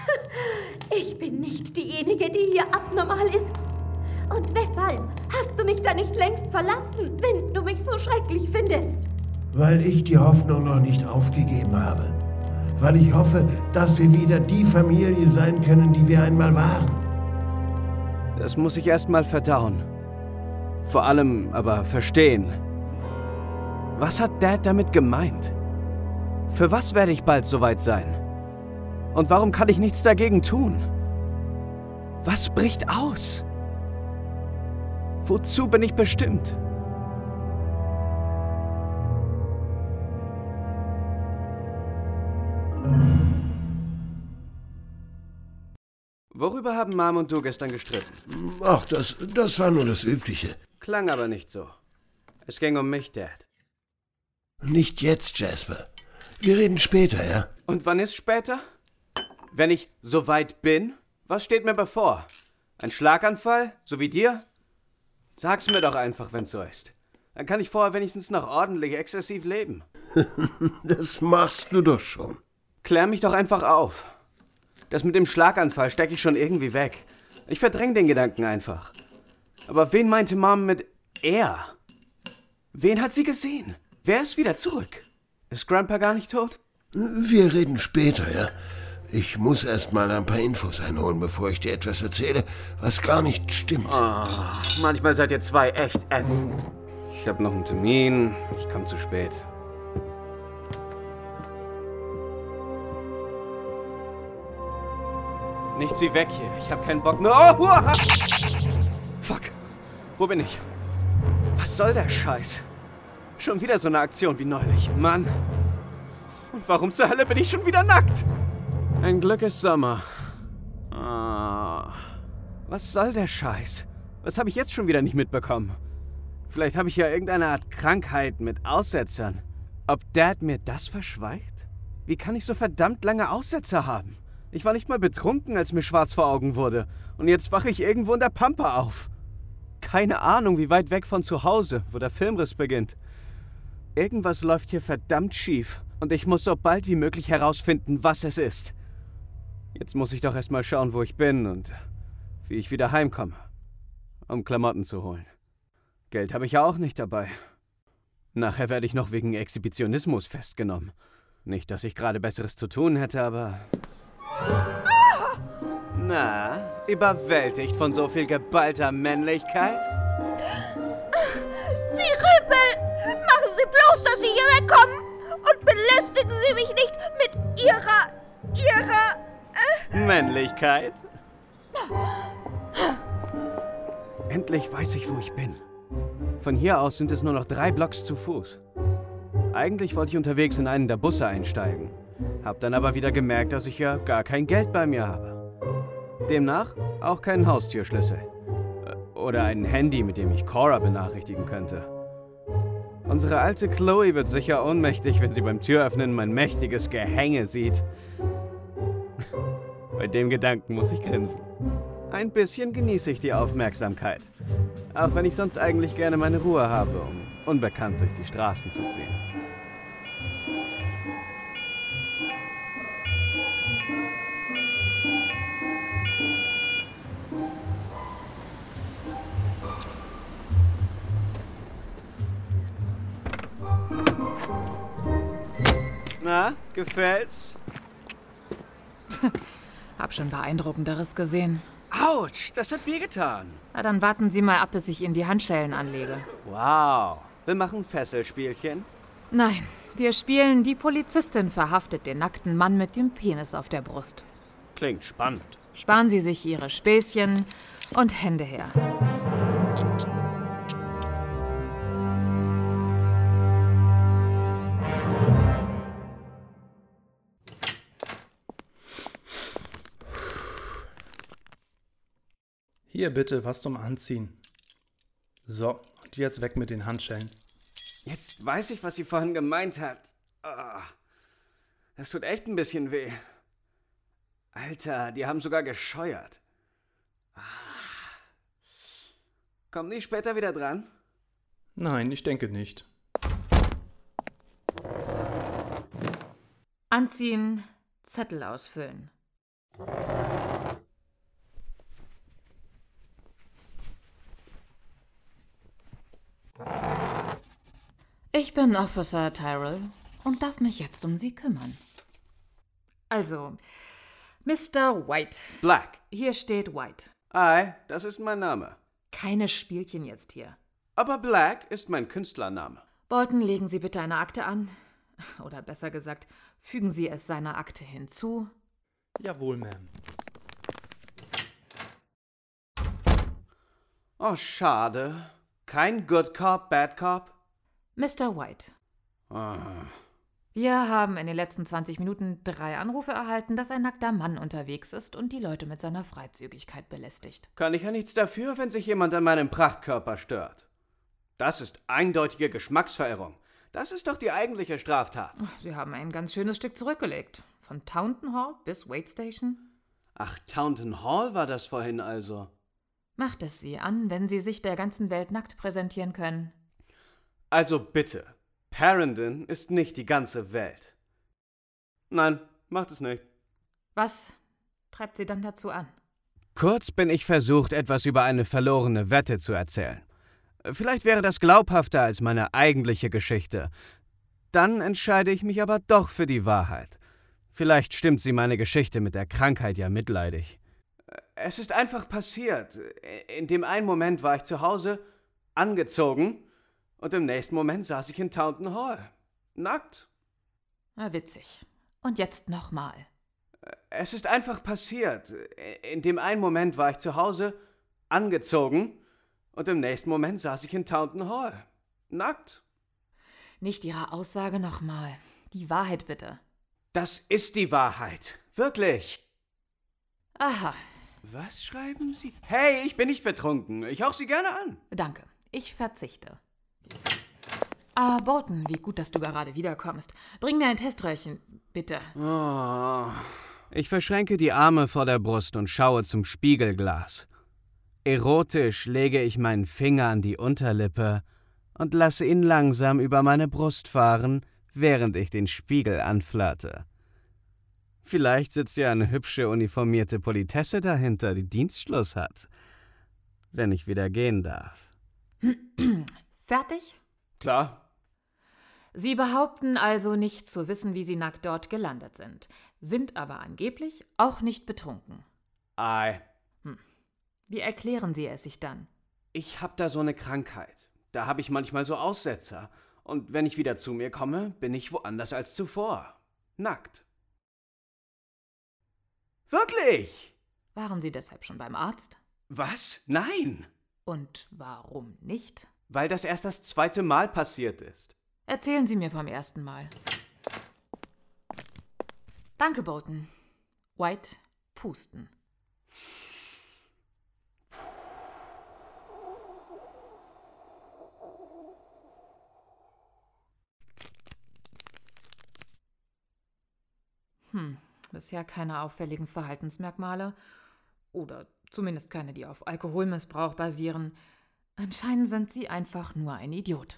Speaker 5: Ich bin nicht diejenige, die hier abnormal ist. Und weshalb hast du mich da nicht längst verlassen, wenn du mich so schrecklich findest?
Speaker 6: Weil ich die Hoffnung noch nicht aufgegeben habe. Weil ich hoffe, dass wir wieder die Familie sein können, die wir einmal waren.
Speaker 1: Das muss ich erst mal verdauen. Vor allem aber verstehen. Was hat Dad damit gemeint? Für was werde ich bald soweit sein? Und warum kann ich nichts dagegen tun? Was bricht aus? Wozu bin ich bestimmt? Worüber haben Mom und du gestern gestritten?
Speaker 6: Ach, das, das war nur das Übliche.
Speaker 1: Klang aber nicht so. Es ging um mich, Dad.
Speaker 6: Nicht jetzt, Jasper. Wir reden später, ja?
Speaker 1: Und wann ist später? Wenn ich so weit bin? Was steht mir bevor? Ein Schlaganfall? So wie dir? Sag's mir doch einfach, wenn's so ist. Dann kann ich vorher wenigstens noch ordentlich exzessiv leben.
Speaker 6: Das machst du doch schon.
Speaker 1: Klär mich doch einfach auf. Das mit dem Schlaganfall stecke ich schon irgendwie weg. Ich verdränge den Gedanken einfach. Aber wen meinte Mom mit er? Wen hat sie gesehen? Wer ist wieder zurück? Ist Grandpa gar nicht tot?
Speaker 6: Wir reden später, ja? Ich muss erst mal ein paar Infos einholen, bevor ich dir etwas erzähle, was gar nicht stimmt.
Speaker 1: Oh, manchmal seid ihr zwei echt ätzend. Ich habe noch einen Termin. Ich komme zu spät. Nichts wie weg hier. Ich habe keinen Bock mehr. Oh, Fuck. Wo bin ich? Was soll der Scheiß? Schon wieder so eine Aktion wie neulich. Mann. Und warum zur Hölle bin ich schon wieder nackt? Ein Glück ist Sommer. Oh. Was soll der Scheiß? Was habe ich jetzt schon wieder nicht mitbekommen? Vielleicht habe ich ja irgendeine Art Krankheit mit Aussetzern. Ob Dad mir das verschweigt? Wie kann ich so verdammt lange Aussetzer haben? Ich war nicht mal betrunken, als mir schwarz vor Augen wurde. Und jetzt wache ich irgendwo in der Pampa auf. Keine Ahnung, wie weit weg von zu Hause, wo der Filmriss beginnt. Irgendwas läuft hier verdammt schief. Und ich muss so bald wie möglich herausfinden, was es ist. Jetzt muss ich doch erst mal schauen, wo ich bin und wie ich wieder heimkomme, um Klamotten zu holen. Geld habe ich ja auch nicht dabei. Nachher werde ich noch wegen Exhibitionismus festgenommen. Nicht, dass ich gerade Besseres zu tun hätte, aber... Na, überwältigt von so viel geballter Männlichkeit?
Speaker 12: Sie Rüpel! Machen Sie bloß, dass Sie hier wegkommen! Und belästigen Sie mich nicht mit Ihrer... Ihrer... Äh
Speaker 1: Männlichkeit? Endlich weiß ich, wo ich bin. Von hier aus sind es nur noch drei Blocks zu Fuß. Eigentlich wollte ich unterwegs in einen der Busse einsteigen. Hab dann aber wieder gemerkt, dass ich ja gar kein Geld bei mir habe. Demnach auch keinen Haustürschlüssel. Oder ein Handy, mit dem ich Cora benachrichtigen könnte. Unsere alte Chloe wird sicher ohnmächtig, wenn sie beim Türöffnen mein mächtiges Gehänge sieht. Bei dem Gedanken muss ich grinsen. Ein bisschen genieße ich die Aufmerksamkeit. Auch wenn ich sonst eigentlich gerne meine Ruhe habe, um unbekannt durch die Straßen zu ziehen. Na, gefällt's?
Speaker 10: Hab schon Beeindruckenderes gesehen.
Speaker 1: Autsch, das hat wehgetan.
Speaker 10: Na, dann warten Sie mal ab, bis ich Ihnen die Handschellen anlege.
Speaker 1: Wow, wir machen Fesselspielchen?
Speaker 10: Nein, wir spielen Die Polizistin verhaftet den nackten Mann mit dem Penis auf der Brust.
Speaker 1: Klingt spannend.
Speaker 10: Sparen Sie sich Ihre Späßchen und Hände her.
Speaker 9: Hier bitte, was zum Anziehen. So, und jetzt weg mit den Handschellen.
Speaker 1: Jetzt weiß ich, was sie vorhin gemeint hat. Oh, das tut echt ein bisschen weh. Alter, die haben sogar gescheuert. Ah. Kommen die später wieder dran?
Speaker 9: Nein, ich denke nicht.
Speaker 10: Anziehen, Zettel ausfüllen. Ich bin Officer Tyrell und darf mich jetzt um Sie kümmern. Also, Mister White.
Speaker 1: Black.
Speaker 10: Hier steht White.
Speaker 1: Ei, das ist mein Name.
Speaker 10: Keine Spielchen jetzt hier.
Speaker 1: Aber Black ist mein Künstlername.
Speaker 10: Bolton, legen Sie bitte eine Akte an. Oder besser gesagt, fügen Sie es seiner Akte hinzu.
Speaker 9: Jawohl, Ma'am.
Speaker 1: Oh, schade. Kein Good Cop, Bad Cop?
Speaker 10: Mister White.
Speaker 1: Ah.
Speaker 10: Wir haben in den letzten zwanzig Minuten drei Anrufe erhalten, dass ein nackter Mann unterwegs ist und die Leute mit seiner Freizügigkeit belästigt.
Speaker 1: Kann ich ja nichts dafür, wenn sich jemand an meinem Prachtkörper stört. Das ist eindeutige Geschmacksverirrung. Das ist doch die eigentliche Straftat.
Speaker 10: Sie haben ein ganz schönes Stück zurückgelegt. Von Taunton Hall bis Wade Station.
Speaker 1: Ach, Taunton Hall war das vorhin also.
Speaker 10: Macht es Sie an, wenn Sie sich der ganzen Welt nackt präsentieren können?
Speaker 1: Also bitte, Parendon ist nicht die ganze Welt. Nein, macht es nicht.
Speaker 10: Was treibt Sie dann dazu an?
Speaker 1: Kurz bin ich versucht, etwas über eine verlorene Wette zu erzählen. Vielleicht wäre das glaubhafter als meine eigentliche Geschichte. Dann entscheide ich mich aber doch für die Wahrheit. Vielleicht stimmt sie meine Geschichte mit der Krankheit ja mitleidig. Es ist einfach passiert. In dem einen Moment war ich zu Hause, angezogen, und im nächsten Moment saß ich in Taunton Hall. Nackt.
Speaker 10: Na, witzig. Und jetzt nochmal.
Speaker 1: Es ist einfach passiert. In dem einen Moment war ich zu Hause, angezogen, Und im nächsten Moment saß ich in Taunton Hall. Nackt.
Speaker 10: Nicht Ihre Aussage nochmal. Die Wahrheit bitte.
Speaker 1: Das ist die Wahrheit. Wirklich.
Speaker 10: Aha.
Speaker 1: Was schreiben Sie? Hey, ich bin nicht betrunken. Ich hauch Sie gerne an.
Speaker 10: Danke. Ich verzichte. Ah, Bolton, wie gut, dass du gerade wiederkommst. Bring mir ein Teströhrchen, bitte.
Speaker 1: Oh. Ich verschränke die Arme vor der Brust und schaue zum Spiegelglas. Erotisch lege ich meinen Finger an die Unterlippe und lasse ihn langsam über meine Brust fahren, während ich den Spiegel anflatte. Vielleicht sitzt ja eine hübsche uniformierte Politesse dahinter, die Dienstschluss hat. Wenn ich wieder gehen darf.
Speaker 10: Fertig?
Speaker 1: Klar.
Speaker 10: Sie behaupten also nicht zu wissen, wie Sie nackt dort gelandet sind, sind aber angeblich auch nicht betrunken.
Speaker 1: Ei.
Speaker 10: Hm. Wie erklären Sie es sich dann?
Speaker 1: Ich hab da so eine Krankheit. Da habe ich manchmal so Aussetzer. Und wenn ich wieder zu mir komme, bin ich woanders als zuvor. Nackt. Wirklich?
Speaker 10: Waren Sie deshalb schon beim Arzt?
Speaker 1: Was? Nein.
Speaker 10: Und warum nicht?
Speaker 1: Weil das erst das zweite Mal passiert ist.
Speaker 10: Erzählen Sie mir vom ersten Mal. Danke, Bolton. White, pusten. Hm, bisher keine auffälligen Verhaltensmerkmale. Oder zumindest keine, die auf Alkoholmissbrauch basieren. Anscheinend sind Sie einfach nur ein Idiot.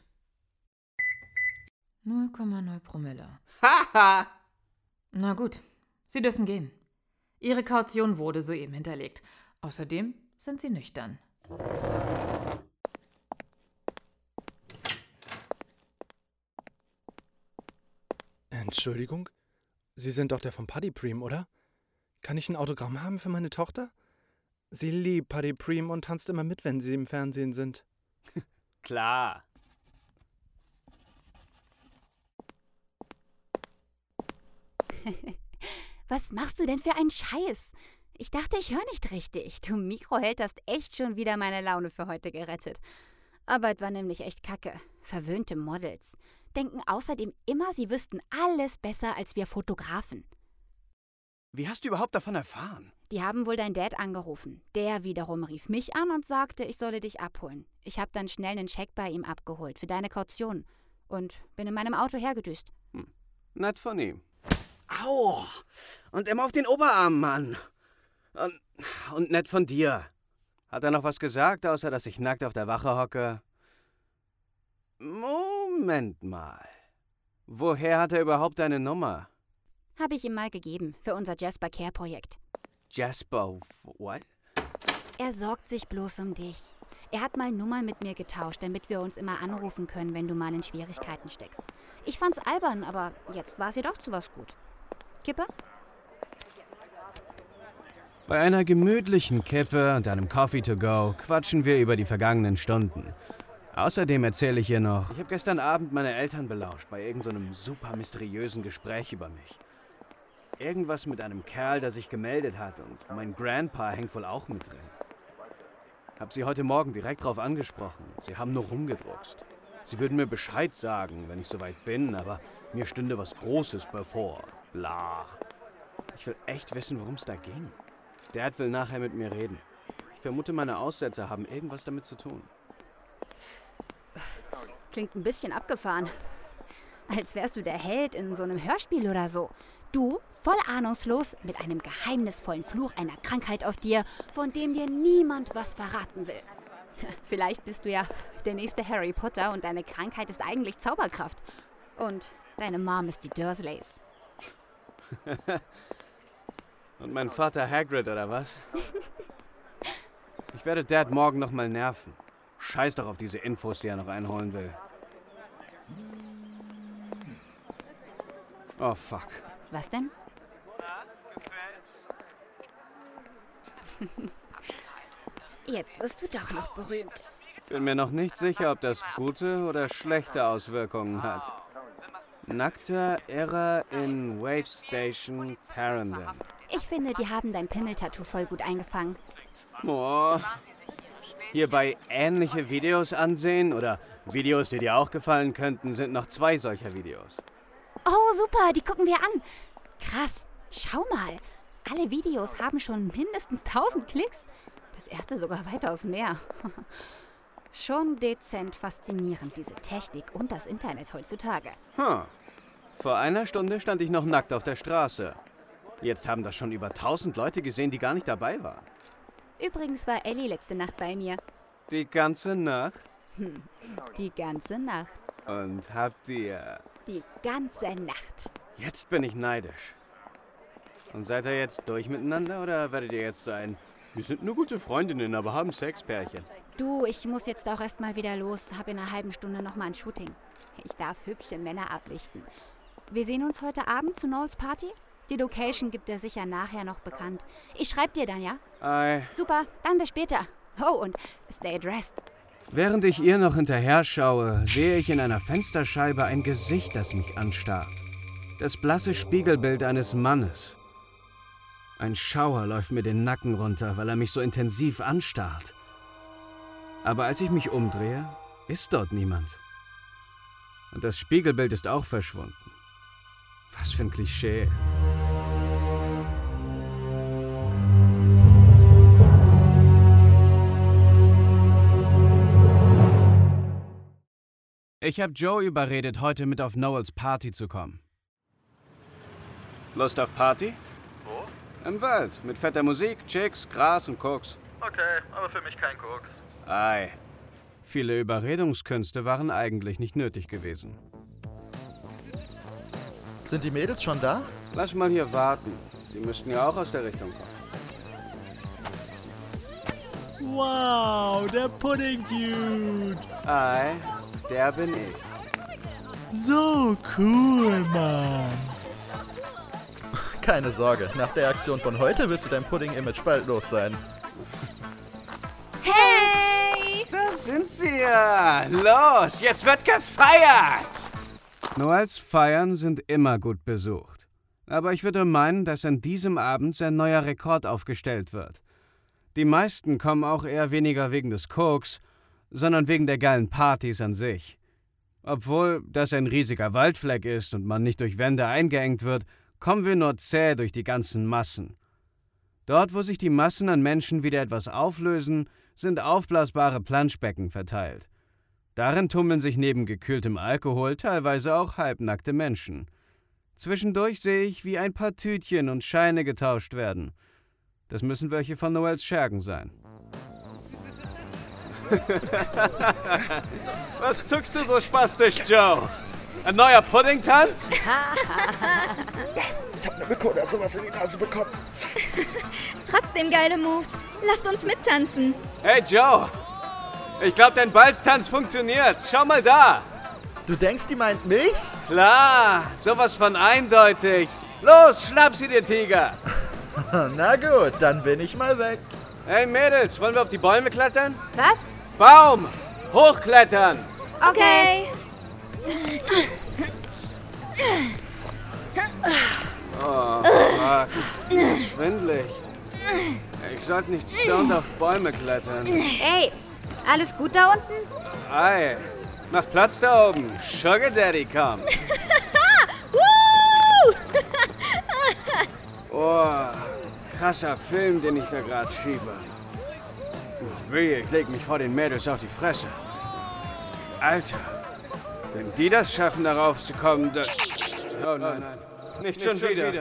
Speaker 10: null Komma null Promille.
Speaker 1: Haha!
Speaker 10: Na gut, Sie dürfen gehen. Ihre Kaution wurde soeben hinterlegt. Außerdem sind Sie nüchtern.
Speaker 13: Entschuldigung? Sie sind doch der von Paddy Preem, oder? Kann ich ein Autogramm haben für meine Tochter? Sie liebt Paddy Preem und tanzt immer mit, wenn sie im Fernsehen sind.
Speaker 1: Klar.
Speaker 2: Was machst du denn für einen Scheiß? Ich dachte, ich höre nicht richtig. Du Mikroheld hast echt schon wieder meine Laune für heute gerettet. Arbeit war nämlich echt kacke. Verwöhnte Models. Denken außerdem immer, sie wüssten alles besser als wir Fotografen.
Speaker 1: Wie hast du überhaupt davon erfahren?
Speaker 2: Die haben wohl dein Dad angerufen. Der wiederum rief mich an und sagte, ich solle dich abholen. Ich habe dann schnell einen Scheck bei ihm abgeholt für deine Kaution und bin in meinem Auto hergedüst.
Speaker 1: Hm. Nett von ihm. Au! Und immer auf den Oberarm, Mann. Und, und nett von dir. Hat er noch was gesagt, außer dass ich nackt auf der Wache hocke? Moment mal. Woher hat er überhaupt deine Nummer?
Speaker 2: Habe ich ihm mal gegeben, für unser Jasper Care-Projekt.
Speaker 1: Jasper, what?
Speaker 2: Er sorgt sich bloß um dich. Er hat mal Nummern mit mir getauscht, damit wir uns immer anrufen können, wenn du mal in Schwierigkeiten steckst. Ich fand's albern, aber jetzt war es ihr doch zu was gut. Kippe?
Speaker 1: Bei einer gemütlichen Kippe und einem Coffee to go quatschen wir über die vergangenen Stunden. Außerdem erzähle ich ihr noch, ich habe gestern Abend meine Eltern belauscht bei irgendeinem so super mysteriösen Gespräch über mich. Irgendwas mit einem Kerl, der sich gemeldet hat und mein Grandpa hängt wohl auch mit drin. Hab sie heute Morgen direkt drauf angesprochen. Sie haben nur rumgedruckst. Sie würden mir Bescheid sagen, wenn ich soweit bin, aber mir stünde was Großes bevor. Bla. Ich will echt wissen, worum es da ging. Dad will nachher mit mir reden. Ich vermute, meine Aussetzer haben irgendwas damit zu tun.
Speaker 2: Klingt ein bisschen abgefahren. Als wärst du der Held in so einem Hörspiel oder so. Du, voll ahnungslos, mit einem geheimnisvollen Fluch einer Krankheit auf dir, von dem dir niemand was verraten will. Vielleicht bist du ja der nächste Harry Potter und deine Krankheit ist eigentlich Zauberkraft. Und deine Mom ist die Dursleys.
Speaker 1: Und mein Vater Hagrid, oder was? Ich werde Dad morgen noch mal nerven. Scheiß doch auf diese Infos, die er noch einholen will. Oh, fuck.
Speaker 2: Was denn? Jetzt wirst du doch noch berühmt.
Speaker 1: Bin mir noch nicht sicher, ob das gute oder schlechte Auswirkungen hat. Nackter Irrer in Wade Station, Clarendon.
Speaker 2: Ich finde, die haben dein Pimmeltattoo voll gut eingefangen.
Speaker 1: Oh, Hierbei ähnliche Videos ansehen oder Videos, die dir auch gefallen könnten, sind noch zwei solcher Videos.
Speaker 2: Oh, super, die gucken wir an. Krass, schau mal. Alle Videos haben schon mindestens tausend Klicks. Das erste sogar weitaus mehr. Schon dezent faszinierend, diese Technik und das Internet heutzutage.
Speaker 1: Hm. Vor einer Stunde stand ich noch nackt auf der Straße. Jetzt haben das schon über tausend Leute gesehen, die gar nicht dabei waren.
Speaker 2: Übrigens war Ellie letzte Nacht bei mir.
Speaker 1: Die ganze Nacht?
Speaker 2: Hm, die ganze Nacht.
Speaker 1: Und habt ihr...
Speaker 2: Die ganze Nacht.
Speaker 1: Jetzt bin ich neidisch. Und seid ihr jetzt durch miteinander oder werdet ihr jetzt so ein... Wir sind nur gute Freundinnen, aber haben Sex-Pärchen?
Speaker 2: Du, ich muss jetzt auch erst mal wieder los. Hab in einer halben Stunde noch mal ein Shooting. Ich darf hübsche Männer ablichten. Wir sehen uns heute Abend zu Noels Party? Die Location gibt er sicher nachher noch bekannt. Ich schreib dir dann, ja?
Speaker 1: Ei.
Speaker 2: Super, dann bis später. Oh, und stay dressed.
Speaker 1: Während ich ihr noch hinterher schaue, sehe ich in einer Fensterscheibe ein Gesicht, das mich anstarrt. Das blasse Spiegelbild eines Mannes. Ein Schauer läuft mir den Nacken runter, weil er mich so intensiv anstarrt. Aber als ich mich umdrehe, ist dort niemand. Und das Spiegelbild ist auch verschwunden. Was für ein Klischee. Ich habe Joe überredet, heute mit auf Noels Party zu kommen. Lust auf Party?
Speaker 7: Wo?
Speaker 1: Im Wald, mit fetter Musik, Chicks, Gras und Koks.
Speaker 7: Okay, aber für mich kein Koks.
Speaker 1: Ei. Viele Überredungskünste waren eigentlich nicht nötig gewesen.
Speaker 7: Sind die Mädels schon da?
Speaker 1: Lass mal hier warten. Die müssten ja auch aus der Richtung kommen.
Speaker 11: Wow, der Pudding-Dude.
Speaker 1: Ei, der bin ich.
Speaker 11: So cool, Mann.
Speaker 7: Keine Sorge, nach der Aktion von heute wirst du dein Pudding-Image bald los sein.
Speaker 2: Hey!
Speaker 1: Da sind sie ja. Los, jetzt wird gefeiert! Noels Feiern sind immer gut besucht. Aber ich würde meinen, dass an diesem Abend sein neuer Rekord aufgestellt wird. Die meisten kommen auch eher weniger wegen des Koks, sondern wegen der geilen Partys an sich. Obwohl das ein riesiger Waldfleck ist und man nicht durch Wände eingeengt wird, kommen wir nur zäh durch die ganzen Massen. Dort, wo sich die Massen an Menschen wieder etwas auflösen, sind aufblasbare Planschbecken verteilt. Darin tummeln sich neben gekühltem Alkohol teilweise auch halbnackte Menschen. Zwischendurch sehe ich, wie ein paar Tütchen und Scheine getauscht werden. Das müssen welche von Noels Schergen sein. Was zuckst du so spastisch, Joe? Ein neuer Puddingtanz?
Speaker 7: Ich hab eine Mücke oder sowas in die Nase bekommen.
Speaker 8: Trotzdem geile Moves. Lasst uns mittanzen.
Speaker 1: Hey, Joe. Ich glaube, dein Balztanz funktioniert. Schau mal da.
Speaker 7: Du denkst, die meint mich?
Speaker 1: Klar, sowas von eindeutig. Los, schnapp sie dir, Tiger.
Speaker 7: Na gut, dann bin ich mal weg.
Speaker 1: Hey, Mädels, wollen wir auf die Bäume klettern?
Speaker 2: Was?
Speaker 1: Baum! Hochklettern!
Speaker 8: Okay.
Speaker 1: Oh, fuck. Das ist schwindelig. Ich sollte nicht stoned auf Bäume klettern.
Speaker 2: Hey, alles gut da unten?
Speaker 1: Ei, mach Platz da oben. Sugar Daddy, komm. Oh, krasser Film, den ich da gerade schiebe. Wehe, ich leg mich vor den Mädels auf die Fresse. Alter, wenn die das schaffen, darauf zu kommen, das... Oh nein, nein. Nicht, nicht schon, schon wieder. wieder.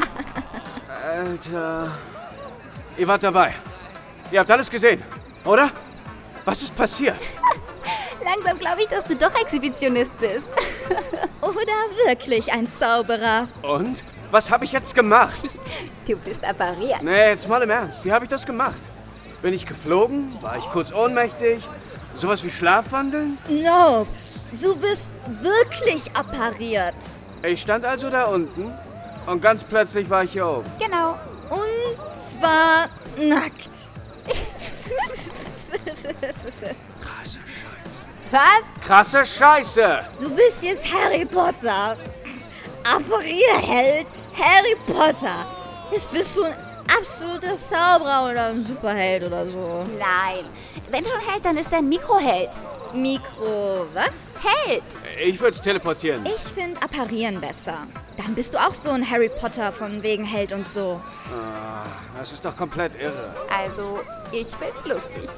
Speaker 1: Alter. Ihr wart dabei. Ihr habt alles gesehen, oder? Was ist passiert?
Speaker 2: Langsam glaube ich, dass du doch Exhibitionist bist.
Speaker 8: Oder wirklich ein Zauberer.
Speaker 1: Und? Was habe ich jetzt gemacht?
Speaker 2: Du bist appariert.
Speaker 1: Nee, jetzt mal im Ernst. Wie habe ich das gemacht? Bin ich geflogen? War ich kurz ohnmächtig? Sowas wie Schlafwandeln?
Speaker 8: No, du bist wirklich appariert.
Speaker 1: Ich stand also da unten und ganz plötzlich war ich hier oben.
Speaker 2: Genau.
Speaker 8: Und zwar nackt.
Speaker 1: Krasse Scheiße.
Speaker 2: Was?
Speaker 1: Krasse Scheiße.
Speaker 8: Du bist jetzt Harry Potter. Apparierheld Harry Potter. Jetzt bist du absoluter Zauberer oder ein Superheld oder so.
Speaker 2: Nein, wenn schon Held, dann ist er ein Mikroheld.
Speaker 8: Mikro, was?
Speaker 2: Held.
Speaker 1: Ich würde teleportieren.
Speaker 8: Ich finde Apparieren besser. Dann bist du auch so ein Harry Potter von wegen Held und so.
Speaker 1: Ah, das ist doch komplett irre.
Speaker 2: Also, ich find's lustig.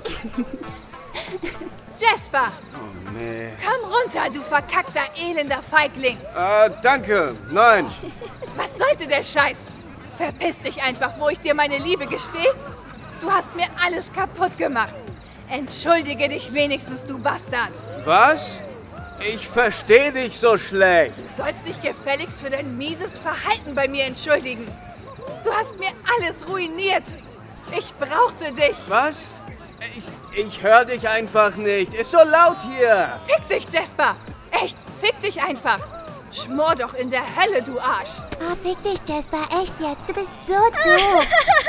Speaker 3: Jasper!
Speaker 1: Oh, nee.
Speaker 3: Komm runter, du verkackter, elender Feigling!
Speaker 1: Äh, danke. Nein.
Speaker 3: Was sollte der Scheiß? Verpiss dich einfach, wo ich dir meine Liebe gestehe. Du hast mir alles kaputt gemacht. Entschuldige dich wenigstens, du Bastard.
Speaker 1: Was? Ich verstehe dich so schlecht.
Speaker 3: Du sollst dich gefälligst für dein mieses Verhalten bei mir entschuldigen. Du hast mir alles ruiniert. Ich brauchte dich.
Speaker 1: Was? Ich, ich höre dich einfach nicht. Ist so laut hier.
Speaker 3: Fick dich, Jasper. Echt, fick dich einfach. Schmor doch in der Hölle, du Arsch.
Speaker 12: Oh, fick dich, Jasper. Echt jetzt. Du bist so doof.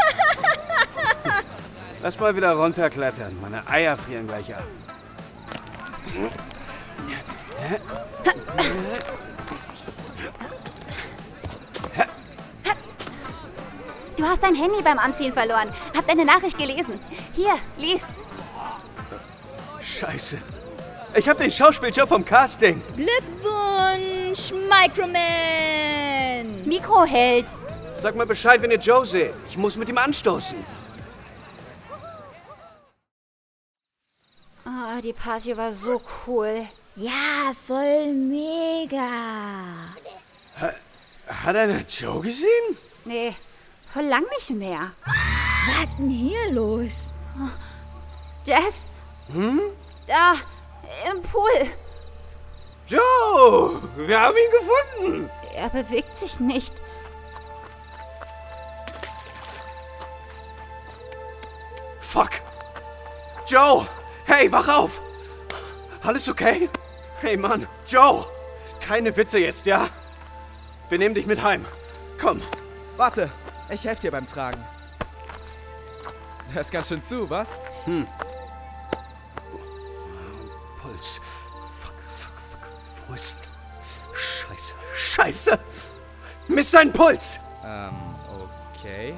Speaker 1: Lass mal wieder runterklettern. Meine Eier frieren gleich ab.
Speaker 2: Du hast dein Handy beim Anziehen verloren. Hab deine Nachricht gelesen. Hier, lies.
Speaker 1: Scheiße. Ich hab den Schauspieljob vom Casting.
Speaker 8: Glückwunsch, Microman!
Speaker 2: Mikroheld.
Speaker 1: Sag mal Bescheid, wenn ihr Joe seht. Ich muss mit ihm anstoßen.
Speaker 2: Oh, die Party war so cool.
Speaker 8: Ja, voll mega.
Speaker 1: Ha, hat er einen Joe gesehen?
Speaker 2: Nee, voll lang nicht mehr.
Speaker 8: Was denn hier los?
Speaker 2: Jess?
Speaker 1: Hm?
Speaker 2: Da, im Pool.
Speaker 1: Joe, wir haben ihn gefunden.
Speaker 2: Er bewegt sich nicht.
Speaker 1: Fuck. Joe, hey, wach auf. Alles okay? Hey, Mann, Joe. Keine Witze jetzt, ja? Wir nehmen dich mit heim. Komm.
Speaker 14: Warte, ich helfe dir beim Tragen. Der ist ganz schön zu, was?
Speaker 1: Hm. Puls. Fuck, fuck, fuck. Wo ist... Scheiße, scheiße. Miss seinen Puls.
Speaker 14: Ähm, okay.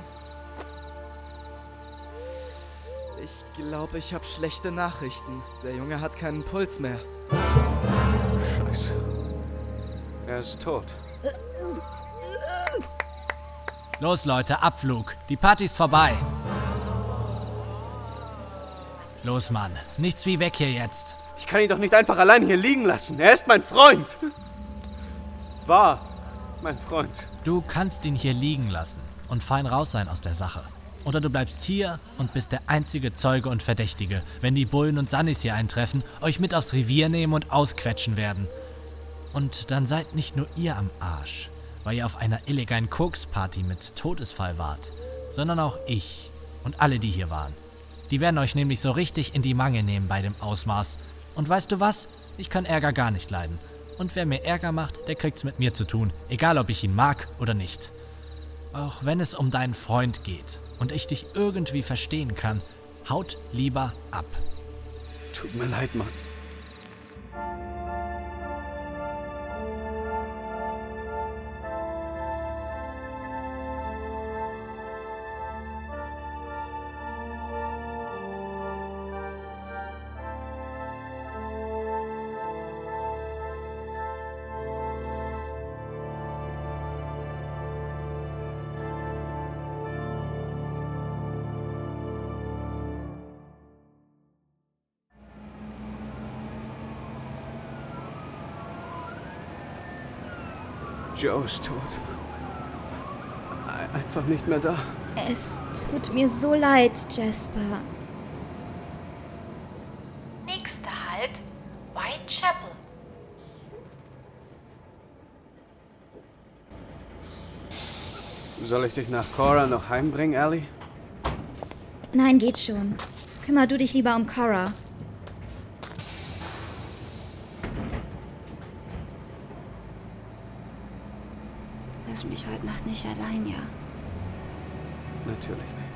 Speaker 14: Ich glaube, ich habe schlechte Nachrichten. Der Junge hat keinen Puls mehr.
Speaker 1: Scheiße. Er ist tot.
Speaker 15: Los, Leute, Abflug. Die Party ist vorbei. Los, Mann. Nichts wie weg hier jetzt.
Speaker 1: Ich kann ihn doch nicht einfach allein hier liegen lassen. Er ist mein Freund. War mein Freund.
Speaker 15: Du kannst ihn hier liegen lassen und fein raus sein aus der Sache. Oder du bleibst hier und bist der einzige Zeuge und Verdächtige, wenn die Bullen und Sunnis hier eintreffen, euch mit aufs Revier nehmen und ausquetschen werden. Und dann seid nicht nur ihr am Arsch, weil ihr auf einer illegalen Koksparty mit Todesfall wart, sondern auch ich und alle, die hier waren. Die werden euch nämlich so richtig in die Mangel nehmen bei dem Ausmaß. Und weißt du was? Ich kann Ärger gar nicht leiden. Und wer mir Ärger macht, der kriegt's mit mir zu tun, egal ob ich ihn mag oder nicht. Auch wenn es um deinen Freund geht und ich dich irgendwie verstehen kann, haut lieber ab.
Speaker 1: Tut mir leid, Mann. Joe ist tot. Einfach nicht mehr da.
Speaker 8: Es tut mir so leid, Jasper.
Speaker 3: Nächster Halt, Whitechapel.
Speaker 1: Soll ich dich nach Cora noch heimbringen, Ellie?
Speaker 8: Nein, geht schon. Kümmer du dich lieber um Cora.
Speaker 2: Lass mich heute Nacht nicht allein, ja?
Speaker 1: Natürlich nicht.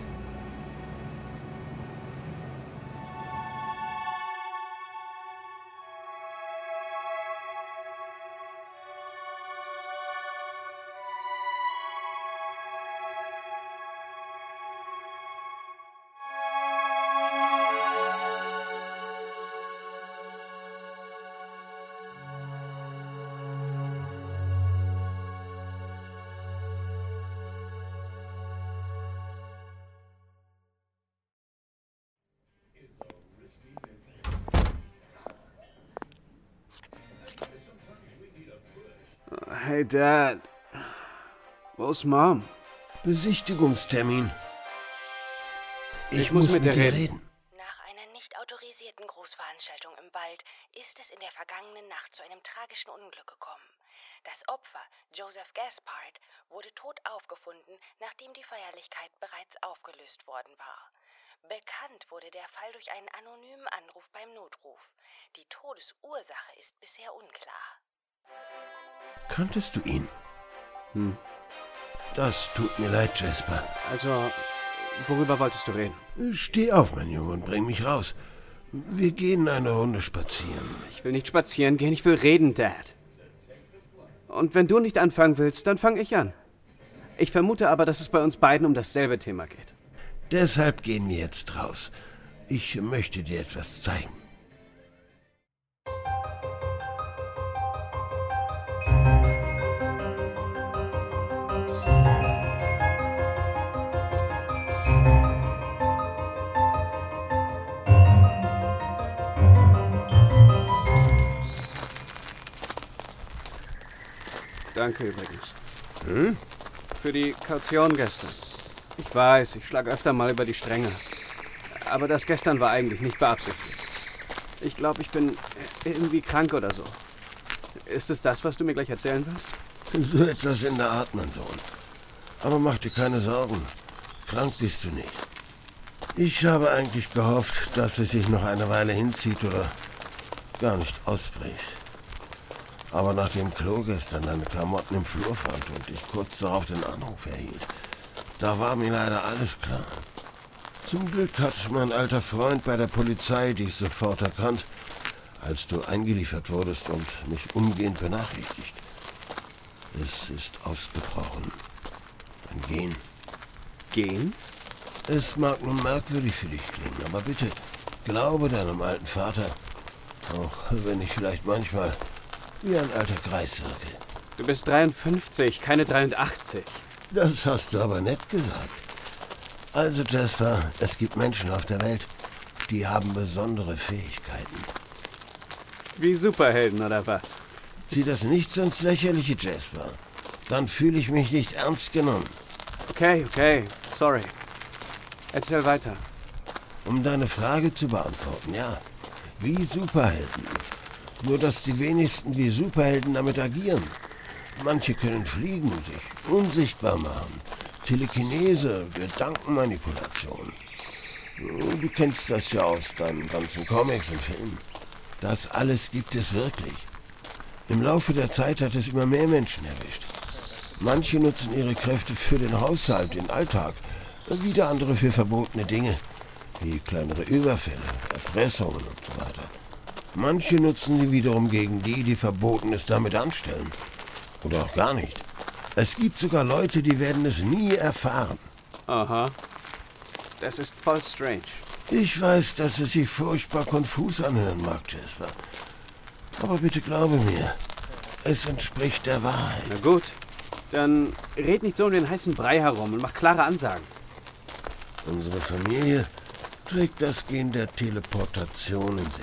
Speaker 1: Hey, Dad. Wo ist Mom?
Speaker 6: Besichtigungstermin. Ich,
Speaker 1: ich muss, muss mit, mit dir reden.
Speaker 6: reden.
Speaker 16: Nach einer nicht autorisierten Großveranstaltung im Wald ist es in der vergangenen Nacht zu einem tragischen Unglück gekommen. Das Opfer, Joseph Gaspard, wurde tot aufgefunden, nachdem die Feierlichkeit bereits aufgelöst worden war. Bekannt wurde der Fall durch einen anonymen Anruf beim Notruf. Die Todesursache ist bisher unklar.
Speaker 6: Kanntest du ihn?
Speaker 1: Hm.
Speaker 6: Das tut mir leid, Jasper.
Speaker 1: Also, worüber wolltest du reden?
Speaker 6: Steh auf, mein Junge, und bring mich raus. Wir gehen eine Runde spazieren.
Speaker 1: Ich will nicht spazieren gehen, ich will reden, Dad. Und wenn du nicht anfangen willst, dann fange ich an. Ich vermute aber, dass es bei uns beiden um dasselbe Thema geht.
Speaker 6: Deshalb gehen wir jetzt raus. Ich möchte dir etwas zeigen.
Speaker 1: Danke übrigens.
Speaker 6: Hm?
Speaker 1: Für die Kaution gestern. Ich weiß, ich schlage öfter mal über die Stränge. Aber das gestern war eigentlich nicht beabsichtigt. Ich glaube, ich bin irgendwie krank oder so. Ist es das, was du mir gleich erzählen willst?
Speaker 6: So etwas in der Art, mein Sohn. Aber mach dir keine Sorgen. Krank bist du nicht. Ich habe eigentlich gehofft, dass es sich noch eine Weile hinzieht oder gar nicht ausbricht. Aber nachdem Chloe gestern deine Klamotten im Flur fand und ich kurz darauf den Anruf erhielt, da war mir leider alles klar. Zum Glück hat mein alter Freund bei der Polizei dies sofort erkannt, als du eingeliefert wurdest und mich umgehend benachrichtigt. Es ist ausgebrochen. Ein Gen.
Speaker 1: Gen?
Speaker 6: Es mag nun merkwürdig für dich klingen, aber bitte glaube deinem alten Vater, auch wenn ich vielleicht manchmal wie ein alter Greis wirke.
Speaker 1: Du bist dreiundfünfzig, keine dreiundachtzig.
Speaker 6: Das hast du aber nett gesagt. Also Jasper, es gibt Menschen auf der Welt, die haben besondere Fähigkeiten.
Speaker 1: Wie Superhelden oder was?
Speaker 6: Zieh das nicht so ins Lächerliche, Jasper. Dann fühle ich mich nicht ernst genommen.
Speaker 1: Okay, okay, sorry. Erzähl weiter.
Speaker 6: Um deine Frage zu beantworten, ja. Wie Superhelden. Nur, dass die wenigsten wie Superhelden damit agieren. Manche können fliegen, sich unsichtbar machen. Telekinese, Gedankenmanipulation. Du kennst das ja aus deinen ganzen Comics und Filmen. Das alles gibt es wirklich. Im Laufe der Zeit hat es immer mehr Menschen erwischt. Manche nutzen ihre Kräfte für den Haushalt, den Alltag. Wieder andere für verbotene Dinge, wie kleinere Überfälle, Erpressungen und so weiter. Manche nutzen sie wiederum gegen die, die Verbotenes damit anstellen. Oder auch gar nicht. Es gibt sogar Leute, die werden es nie erfahren.
Speaker 1: Aha. Das ist voll strange.
Speaker 6: Ich weiß, dass es sich furchtbar konfus anhören mag, Jasper. Aber bitte glaube mir, es entspricht der Wahrheit.
Speaker 1: Na gut, dann red nicht so um den heißen Brei herum und mach klare Ansagen.
Speaker 6: Unsere Familie trägt das Gen der Teleportation in sich.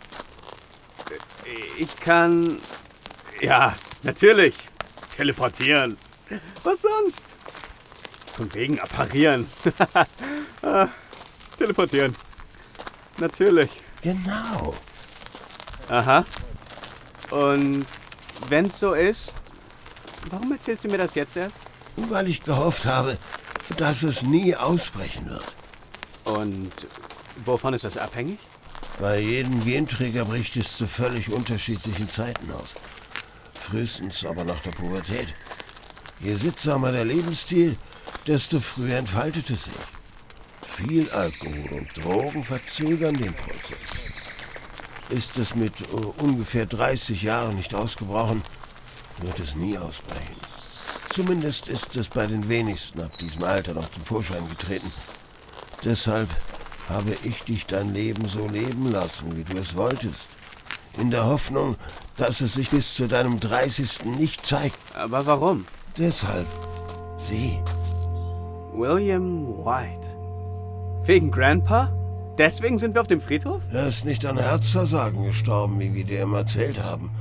Speaker 1: Ich kann... Ja, natürlich. Teleportieren. Was sonst? Von wegen apparieren. ah, teleportieren. Natürlich.
Speaker 6: Genau.
Speaker 1: Aha. Und wenn's so ist, warum erzählst du mir das jetzt erst?
Speaker 6: Weil ich gehofft habe, dass es nie ausbrechen wird.
Speaker 1: Und wovon ist das abhängig?
Speaker 6: Bei jedem Genträger bricht es zu völlig unterschiedlichen Zeiten aus. Frühestens aber nach der Pubertät. Je sittsamer der Lebensstil, desto früher entfaltet es sich. Viel Alkohol und Drogen verzögern den Prozess. Ist es mit uh, ungefähr dreißig Jahren nicht ausgebrochen, wird es nie ausbrechen. Zumindest ist es bei den wenigsten ab diesem Alter noch zum Vorschein getreten. Deshalb habe ich dich dein Leben so leben lassen, wie du es wolltest. In der Hoffnung, dass es sich bis zu deinem dreißigsten nicht zeigt.
Speaker 1: Aber warum?
Speaker 6: Deshalb. Sieh.
Speaker 1: William White. Wegen Grandpa? Deswegen sind wir auf dem Friedhof?
Speaker 6: Er ist nicht an Herzversagen gestorben, wie wir dir immer erzählt haben.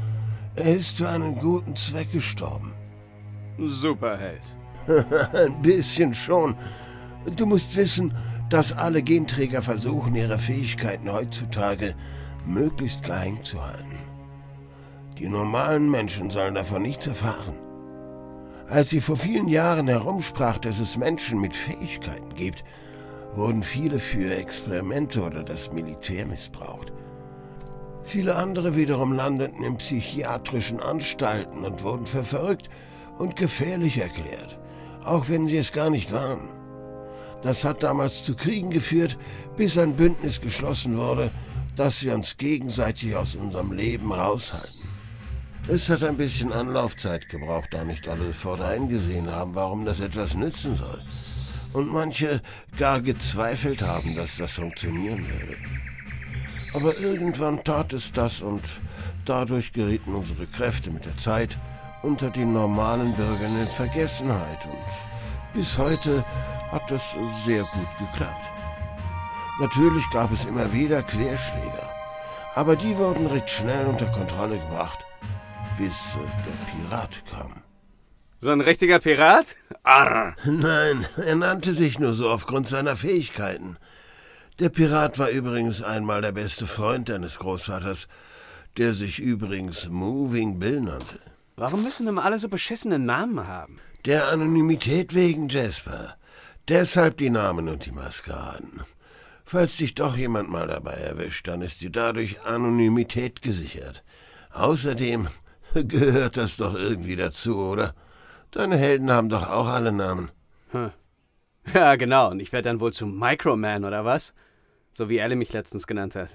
Speaker 6: Er ist für einen guten Zweck gestorben.
Speaker 1: Superheld.
Speaker 6: Ein bisschen schon. Du musst wissen, dass alle Genträger versuchen, ihre Fähigkeiten heutzutage möglichst geheim zu halten. Die normalen Menschen sollen davon nichts erfahren. Als sie vor vielen Jahren herumsprach, dass es Menschen mit Fähigkeiten gibt, wurden viele für Experimente oder das Militär missbraucht. Viele andere wiederum landeten in psychiatrischen Anstalten und wurden für verrückt und gefährlich erklärt, auch wenn sie es gar nicht waren. Das hat damals zu Kriegen geführt, bis ein Bündnis geschlossen wurde, dass wir uns gegenseitig aus unserem Leben raushalten. Es hat ein bisschen Anlaufzeit gebraucht, da nicht alle sofort eingesehen haben, warum das etwas nützen soll. Und manche gar gezweifelt haben, dass das funktionieren würde. Aber irgendwann tat es das und dadurch gerieten unsere Kräfte mit der Zeit unter den normalen Bürgern in Vergessenheit und bis heute hat das sehr gut geklappt. Natürlich gab es immer wieder Querschläger, aber die wurden recht schnell unter Kontrolle gebracht, bis der Pirat kam.
Speaker 1: So ein richtiger Pirat? Arr!
Speaker 6: Nein, er nannte sich nur so aufgrund seiner Fähigkeiten. Der Pirat war übrigens einmal der beste Freund deines Großvaters, der sich übrigens Moving Bill nannte.
Speaker 1: Warum müssen immer alle so beschissene Namen haben?
Speaker 6: Der Anonymität wegen, Jasper. Deshalb die Namen und die Maskeraden. Falls dich doch jemand mal dabei erwischt, dann ist dir dadurch Anonymität gesichert. Außerdem gehört das doch irgendwie dazu, oder? Deine Helden haben doch auch alle Namen.
Speaker 1: Hm. Ja, genau. Und ich werde dann wohl zum Microman, oder was? So wie Elle mich letztens genannt hat.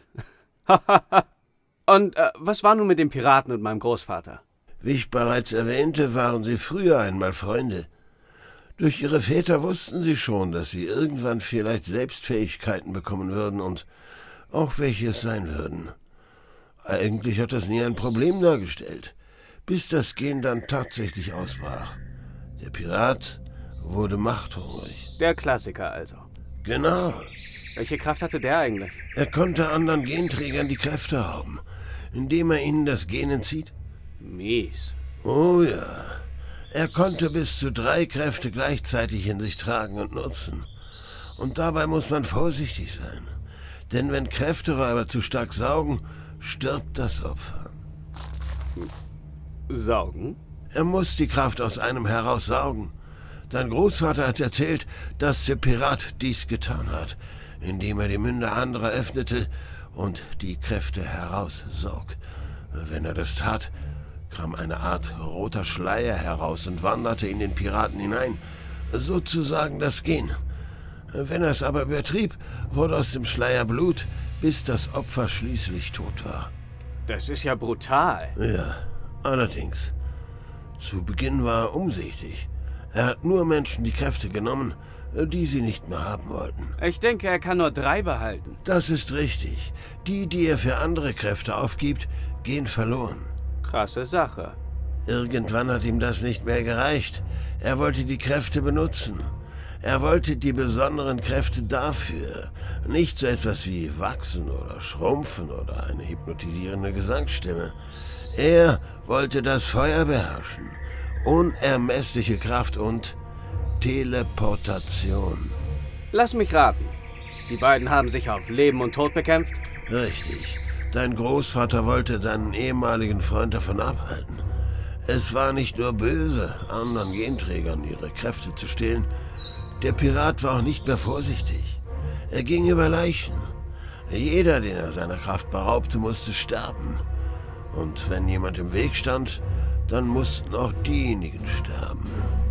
Speaker 1: Und äh, was war nun mit dem Piraten und meinem Großvater?
Speaker 6: Wie ich bereits erwähnte, waren sie früher einmal Freunde. Durch ihre Väter wussten sie schon, dass sie irgendwann vielleicht selbst Fähigkeiten bekommen würden und auch welche es sein würden. Eigentlich hat das nie ein Problem dargestellt, bis das Gen dann tatsächlich ausbrach. Der Pirat wurde machthungrig.
Speaker 1: Der Klassiker also.
Speaker 6: Genau.
Speaker 1: Welche Kraft hatte der eigentlich?
Speaker 6: Er konnte anderen Genträgern die Kräfte rauben, indem er ihnen das Gen entzieht.
Speaker 1: Mies.
Speaker 6: Oh ja. Er konnte bis zu drei Kräfte gleichzeitig in sich tragen und nutzen. Und dabei muss man vorsichtig sein. Denn wenn Kräfteräuber zu stark saugen, stirbt das Opfer.
Speaker 1: Saugen?
Speaker 6: Er muss die Kraft aus einem heraus saugen. Dein Großvater hat erzählt, dass der Pirat dies getan hat, indem er die Münder anderer öffnete und die Kräfte heraussaugt. Wenn er das tat, kam eine Art roter Schleier heraus und wanderte in den Piraten hinein, sozusagen das Gen. Wenn er es aber übertrieb, wurde aus dem Schleier Blut, bis das Opfer schließlich tot war.
Speaker 1: Das ist ja brutal.
Speaker 6: Ja, allerdings. Zu Beginn war er umsichtig. Er hat nur Menschen die Kräfte genommen, die sie nicht mehr haben wollten.
Speaker 1: Ich denke, er kann nur drei behalten.
Speaker 6: Das ist richtig. Die, die er für andere Kräfte aufgibt, gehen verloren.
Speaker 1: Krasse Sache.
Speaker 6: Irgendwann hat ihm das nicht mehr gereicht. Er wollte die Kräfte benutzen. Er wollte die besonderen Kräfte dafür. Nicht so etwas wie wachsen oder schrumpfen oder eine hypnotisierende Gesangsstimme. Er wollte das Feuer beherrschen. Unermessliche Kraft und Teleportation.
Speaker 1: Lass mich raten. Die beiden haben sich auf Leben und Tod bekämpft?
Speaker 6: Richtig. Dein Großvater wollte deinen ehemaligen Freund davon abhalten. Es war nicht nur böse, anderen Genträgern ihre Kräfte zu stehlen. Der Pirat war auch nicht mehr vorsichtig. Er ging über Leichen. Jeder, den er seiner Kraft beraubte, musste sterben. Und wenn jemand im Weg stand, dann mussten auch diejenigen sterben.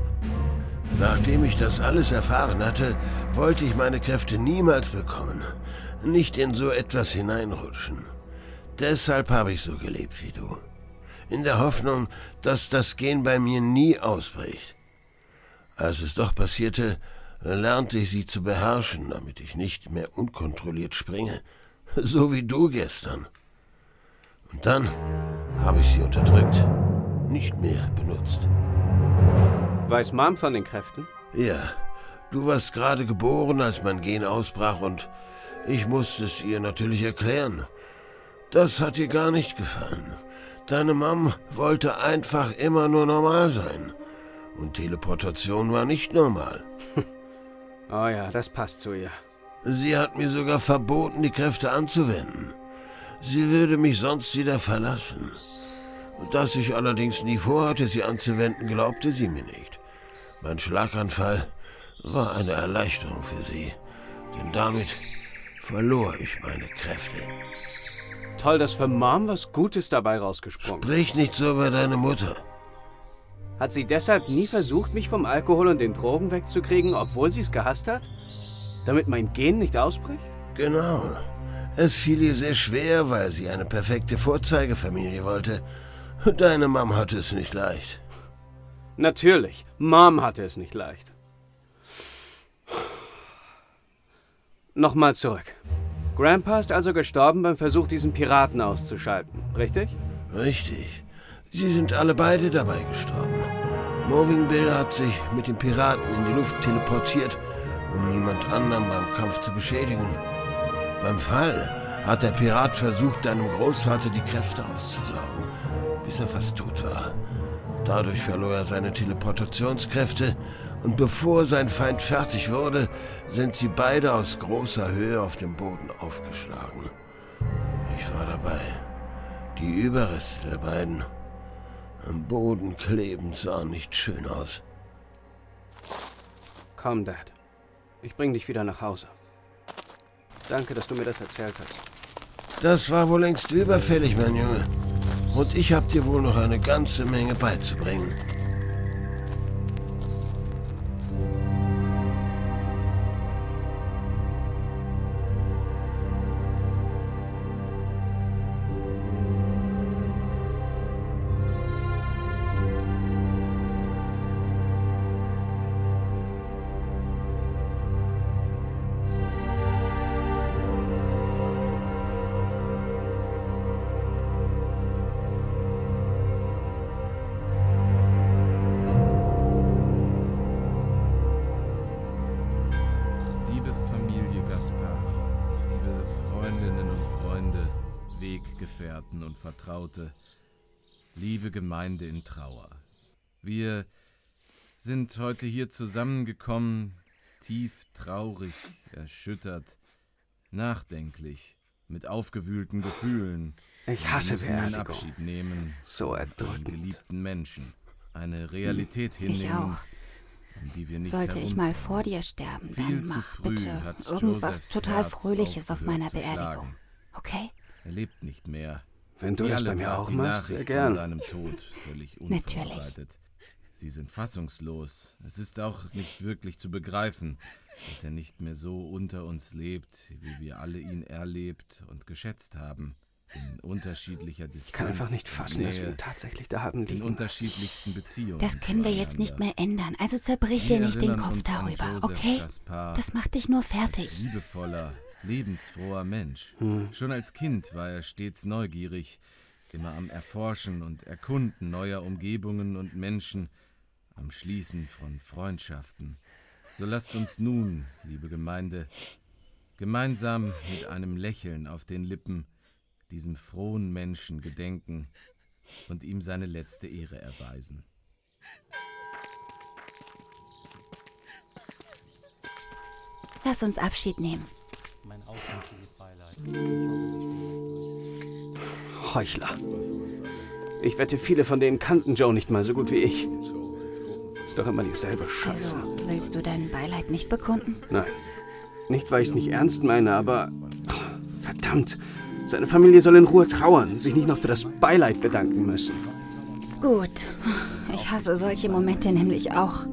Speaker 6: Nachdem ich das alles erfahren hatte, wollte ich meine Kräfte niemals bekommen. Nicht in so etwas hineinrutschen. Deshalb habe ich so gelebt wie du. In der Hoffnung, dass das Gen bei mir nie ausbricht. Als es doch passierte, lernte ich sie zu beherrschen, damit ich nicht mehr unkontrolliert springe. So wie du gestern. Und dann habe ich sie unterdrückt. Nicht mehr benutzt.
Speaker 1: Weiß Mom von den Kräften?
Speaker 6: Ja, du warst gerade geboren, als mein Gen ausbrach und ich musste es ihr natürlich erklären. Das hat ihr gar nicht gefallen. Deine Mom wollte einfach immer nur normal sein. Und Teleportation war nicht normal.
Speaker 1: Oh ja, das passt zu ihr.
Speaker 6: Sie hat mir sogar verboten, die Kräfte anzuwenden. Sie würde mich sonst wieder verlassen. Dass ich allerdings nie vorhatte, sie anzuwenden, glaubte sie mir nicht. Mein Schlaganfall war eine Erleichterung für sie, denn damit verlor ich meine Kräfte.
Speaker 1: Toll, dass für Mom was Gutes dabei rausgesprungen ist.
Speaker 6: Sprich nicht so über deine Mutter.
Speaker 1: Hat sie deshalb nie versucht, mich vom Alkohol und den Drogen wegzukriegen, obwohl sie es gehasst hat? Damit mein Gen nicht ausbricht?
Speaker 6: Genau. Es fiel ihr sehr schwer, weil sie eine perfekte Vorzeigefamilie wollte. Deine Mom hatte es nicht leicht.
Speaker 1: Natürlich, Mom hatte es nicht leicht. Nochmal zurück. Grandpa ist also gestorben beim Versuch, diesen Piraten auszuschalten, richtig?
Speaker 6: Richtig. Sie sind alle beide dabei gestorben. Moving Bill hat sich mit den Piraten in die Luft teleportiert, um niemand anderen beim Kampf zu beschädigen. Beim Fall hat der Pirat versucht, deinem Großvater die Kräfte auszusaugen, bis er fast tot war. Dadurch verlor er seine Teleportationskräfte und bevor sein Feind fertig wurde, sind sie beide aus großer Höhe auf dem Boden aufgeschlagen. Ich war dabei. Die Überreste der beiden am Boden klebend sahen nicht schön aus.
Speaker 1: Komm, Dad. Ich bring dich wieder nach Hause. Danke, dass du mir das erzählt hast.
Speaker 6: Das war wohl längst überfällig, mein Junge. Und ich hab dir wohl noch eine ganze Menge beizubringen.
Speaker 17: Weggefährten und Vertraute, liebe Gemeinde in Trauer. Wir sind heute hier zusammengekommen, tief traurig, erschüttert, nachdenklich, mit aufgewühlten Gefühlen.
Speaker 1: Ich hasse
Speaker 17: wir müssen den
Speaker 1: Beerdigung.
Speaker 17: Abschied nehmen.
Speaker 1: So erdrückend.
Speaker 17: Von geliebten Menschen. Eine Realität
Speaker 2: Ich
Speaker 17: hinnehmen,
Speaker 2: auch.
Speaker 17: um die wir nicht
Speaker 2: Sollte ich
Speaker 17: herumkommen.
Speaker 2: mal vor dir sterben,
Speaker 17: Viel
Speaker 2: dann
Speaker 17: zu
Speaker 2: mach
Speaker 17: früh
Speaker 2: bitte
Speaker 17: hat
Speaker 2: irgendwas
Speaker 17: Josephs
Speaker 2: total
Speaker 17: Herz
Speaker 2: Fröhliches auf
Speaker 17: aufgehört
Speaker 2: meiner
Speaker 17: zu
Speaker 2: Beerdigung.
Speaker 17: schlagen.
Speaker 2: Okay?
Speaker 17: Er lebt nicht mehr.
Speaker 1: Wenn du
Speaker 17: Sie
Speaker 1: das
Speaker 17: alle
Speaker 1: bei mir
Speaker 17: traf
Speaker 1: auch
Speaker 17: die
Speaker 1: machst, sehr
Speaker 17: Nachricht
Speaker 1: gern.
Speaker 17: von seinem Tod völlig
Speaker 2: Natürlich.
Speaker 17: unvorbereitet. Sie sind fassungslos. Es ist auch nicht wirklich zu begreifen, dass er nicht mehr so unter uns lebt, wie wir alle ihn erlebt und geschätzt haben. In unterschiedlicher Distanz.
Speaker 1: Ich kann einfach nicht fassen,
Speaker 17: Nähe,
Speaker 1: dass wir ihn tatsächlich da haben
Speaker 17: in
Speaker 1: liegen.
Speaker 17: unterschiedlichsten Beziehungen.
Speaker 2: Das können wir jetzt nicht mehr ändern, also zerbrich
Speaker 17: Wir
Speaker 2: dir nicht den
Speaker 17: erinnern
Speaker 2: Kopf
Speaker 17: uns an
Speaker 2: darüber,
Speaker 17: Joseph
Speaker 2: okay?
Speaker 17: Gaspard
Speaker 2: Das macht dich nur
Speaker 17: als
Speaker 2: fertig.
Speaker 17: liebevoller, lebensfroher Mensch.
Speaker 1: Hm.
Speaker 17: Schon als Kind war er stets neugierig, immer am Erforschen und Erkunden neuer Umgebungen und Menschen, am Schließen von Freundschaften. So lasst uns nun, liebe Gemeinde, gemeinsam mit einem Lächeln auf den Lippen diesem frohen Menschen gedenken und ihm seine letzte Ehre erweisen.
Speaker 2: Lass uns Abschied nehmen.
Speaker 15: Mein aufrichtiges Beileid. Ich hoffe, Sie stehen das durch.
Speaker 1: Heuchler. Ich wette, viele von denen kannten Joe nicht mal so gut wie ich. Ist doch immer dieselbe Scheiße.
Speaker 2: Also, willst du dein Beileid nicht bekunden?
Speaker 1: Nein. Nicht, weil ich es nicht ernst meine, aber... Oh, verdammt. Seine Familie soll in Ruhe trauern, sich nicht noch für das Beileid bedanken müssen.
Speaker 2: Gut. Ich hasse solche Momente nämlich auch.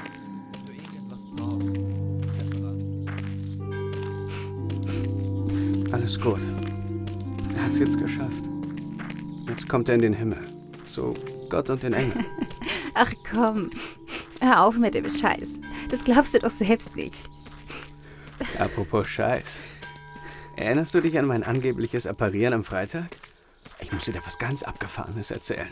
Speaker 1: Alles gut. Er hat's jetzt geschafft. Jetzt kommt er in den Himmel. Zu Gott und den Engeln.
Speaker 2: Ach komm, hör auf mit dem Scheiß. Das glaubst du doch selbst nicht.
Speaker 1: Apropos Scheiß. Erinnerst du dich an mein angebliches Apparieren am Freitag? Ich muss dir da was ganz Abgefahrenes erzählen.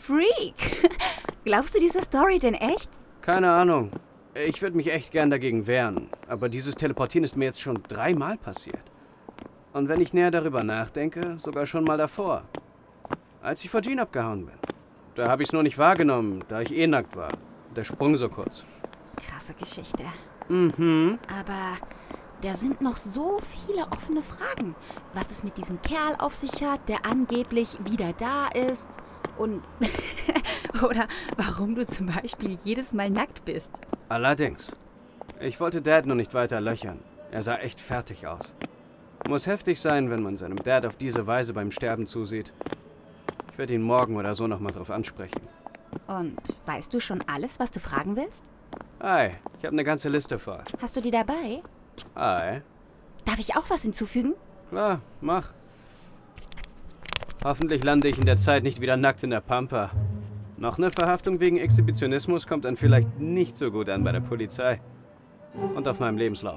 Speaker 2: Freak. Glaubst du diese Story denn echt?
Speaker 1: Keine Ahnung. Ich würde mich echt gern dagegen wehren. Aber dieses Teleportieren ist mir jetzt schon dreimal passiert. Und wenn ich näher darüber nachdenke, sogar schon mal davor. Als ich vor Jean abgehauen bin. Da habe ich es nur nicht wahrgenommen, da ich eh nackt war. Der Sprung so kurz.
Speaker 2: Krasse Geschichte.
Speaker 1: Mhm.
Speaker 2: Aber da sind noch so viele offene Fragen. Was es mit diesem Kerl auf sich hat, der angeblich wieder da ist. Und oder warum du zum Beispiel jedes Mal nackt bist.
Speaker 1: Allerdings. Ich wollte Dad nur nicht weiter löchern. Er sah echt fertig aus. Muss heftig sein, wenn man seinem Dad auf diese Weise beim Sterben zusieht. Ich werde ihn morgen oder so nochmal drauf ansprechen.
Speaker 2: Und weißt du schon alles, was du fragen willst?
Speaker 1: Ei, ich habe eine ganze Liste voll.
Speaker 2: Hast du die dabei?
Speaker 1: Ei.
Speaker 2: Darf ich auch was hinzufügen?
Speaker 1: Klar, mach. Hoffentlich lande ich in der Zeit nicht wieder nackt in der Pampa. Noch eine Verhaftung wegen Exhibitionismus kommt dann vielleicht nicht so gut an bei der Polizei. Und auf meinem Lebenslauf.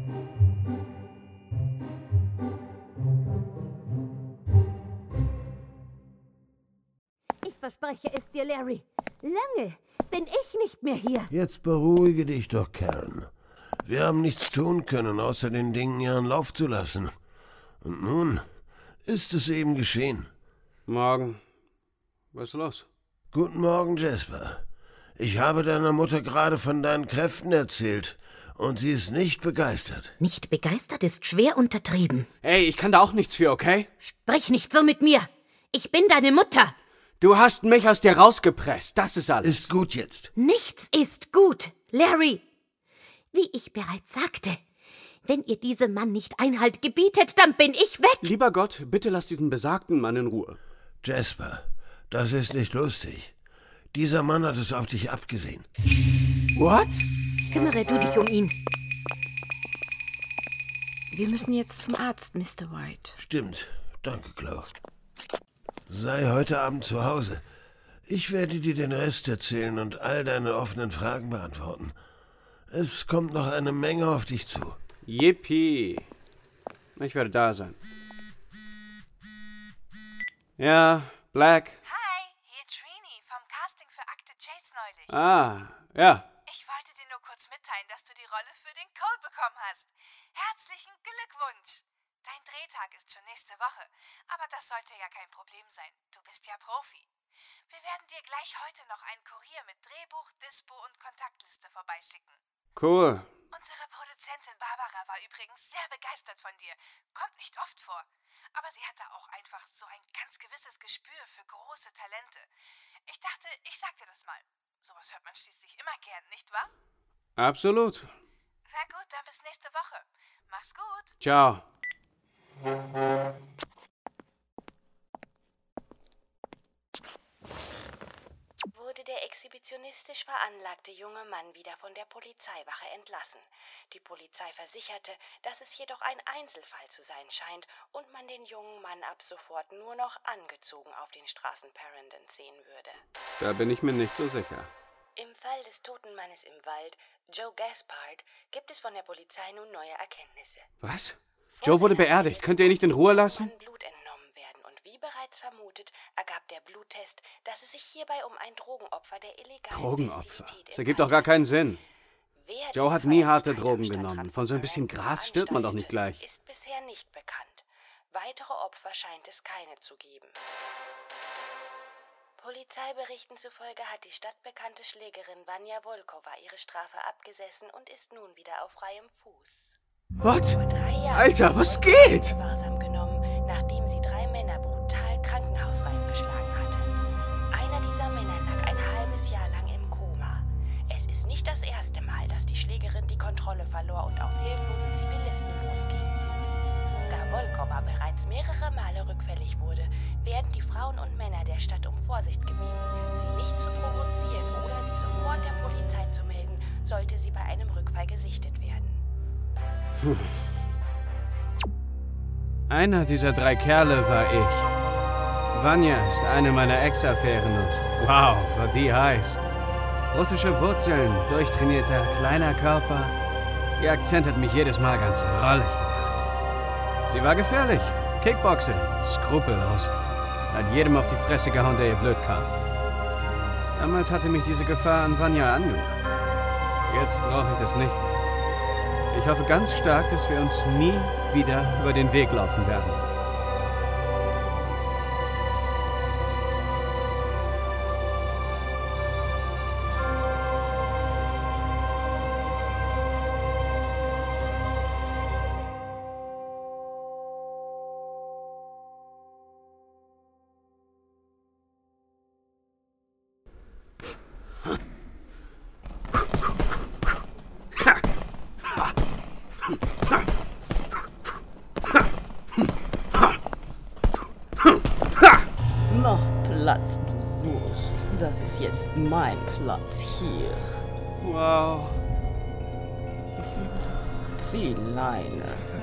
Speaker 5: Ich verspreche es dir, Larry. Lange bin ich nicht mehr hier.
Speaker 6: Jetzt beruhige dich doch, Karen. Wir haben nichts tun können, außer den Dingen ihren Lauf zu lassen. Und nun ist es eben geschehen.
Speaker 1: Morgen. Was ist los?
Speaker 6: Guten Morgen, Jasper. Ich habe deiner Mutter gerade von deinen Kräften erzählt. Und sie ist nicht begeistert.
Speaker 5: Nicht begeistert ist schwer untertrieben.
Speaker 1: Ey, ich kann da auch nichts für, okay?
Speaker 5: Sprich nicht so mit mir. Ich bin deine Mutter.
Speaker 1: Du hast mich aus dir rausgepresst, das ist alles.
Speaker 6: Ist gut jetzt.
Speaker 5: Nichts ist gut, Larry. Wie ich bereits sagte, wenn ihr diesem Mann nicht Einhalt gebietet, dann bin ich weg.
Speaker 1: Lieber Gott, bitte lass diesen besagten Mann in Ruhe.
Speaker 6: Jasper, das ist nicht lustig. Dieser Mann hat es auf dich abgesehen.
Speaker 1: What?
Speaker 5: Kümmere du dich um ihn.
Speaker 18: Wir müssen jetzt zum Arzt, Mister White.
Speaker 6: Stimmt. Danke, Chloe. Sei heute Abend zu Hause. Ich werde dir den Rest erzählen und all deine offenen Fragen beantworten. Es kommt noch eine Menge auf dich zu.
Speaker 1: Yippie. Ich werde da sein. Ja, Black.
Speaker 3: Hi, hier Trini vom Casting für Akte Chase neulich.
Speaker 1: Ah, ja.
Speaker 3: Ich wollte dir nur kurz mitteilen, dass du die Rolle für den Cole bekommen hast. Herzlichen Glückwunsch. Dein Drehtag ist schon nächste Woche, aber das sollte ja kein Problem sein. Du bist ja Profi. Wir werden dir gleich heute noch einen Kurier mit Drehbuch, Dispo und Kontaktliste vorbeischicken.
Speaker 1: Cool.
Speaker 3: Unsere Produzentin Barbara war übrigens sehr begeistert von dir. Kommt nicht oft vor. Aber sie hatte auch einfach so ein ganz gewisses Gespür für große Talente. Ich dachte, ich sag dir das mal. Sowas hört man schließlich immer gern, nicht wahr?
Speaker 1: Absolut.
Speaker 3: Na gut, dann bis nächste Woche. Mach's gut.
Speaker 1: Ciao.
Speaker 16: Wurde der exhibitionistisch veranlagte junge Mann wieder von der Polizeiwache entlassen. Die Polizei versicherte, dass es jedoch ein Einzelfall zu sein scheint und man den jungen Mann ab sofort nur noch angezogen auf den Straßen Parendon sehen würde.
Speaker 1: Da bin ich mir nicht so sicher.
Speaker 16: Im Fall des toten Mannes im Wald, Joe Gaspard, gibt es von der Polizei nun neue Erkenntnisse.
Speaker 1: Was? Joe wurde beerdigt. Könnt ihr ihn nicht in Ruhe lassen?
Speaker 16: Blut entnommen werden und wie bereits vermutet, ergab der Bluttest, dass es sich hierbei um ein Drogenopfer der illegalen
Speaker 1: Drogenopfer? Das ergibt doch gar keinen Sinn. Joe hat nie harte Drogen genommen. Von so ein bisschen Gras stirbt man doch nicht gleich.
Speaker 16: Ist bisher nicht bekannt. Weitere Opfer scheint es keine zu geben. Polizeiberichten zufolge hat die stadtbekannte Schlägerin Vanya Volkova ihre Strafe abgesessen und ist nun wieder auf freiem Fuß.
Speaker 1: Was? Alter, was geht?
Speaker 16: Gewahrsam genommen, nachdem sie drei Männer brutal krankenhausreif geschlagen hatte. Einer dieser Männer lag ein halbes Jahr lang im Koma. Es ist nicht das erste Mal, dass die Schlägerin die Kontrolle verlor und auf hilflose Zivilisten losging. Da Volkova bereits mehrere Male rückfällig wurde, werden die Frauen und Männer der Stadt um Vorsicht gebeten, sie nicht zu provozieren oder sie sofort der Polizei zu melden, sollte sie bei einem Rückfall gesichtet werden.
Speaker 1: Hm. Einer dieser drei Kerle war ich. Vanya ist eine meiner Ex-Affären und wow, war die heiß. Russische Wurzeln, durchtrainierter, kleiner Körper. Ihr Akzent hat mich jedes Mal ganz drollig gemacht. Sie war gefährlich. Kickboxer, skrupellos. Hat jedem auf die Fresse gehauen, der ihr blöd kam. Damals hatte mich diese Gefahr an Vanya angemacht. Jetzt brauche ich das nicht mehr. Ich hoffe ganz stark, dass wir uns nie wieder über den Weg laufen werden.
Speaker 19: Mach Platz, du Wurst. Das ist jetzt mein Platz hier.
Speaker 1: Wow.
Speaker 19: Zieh Leine.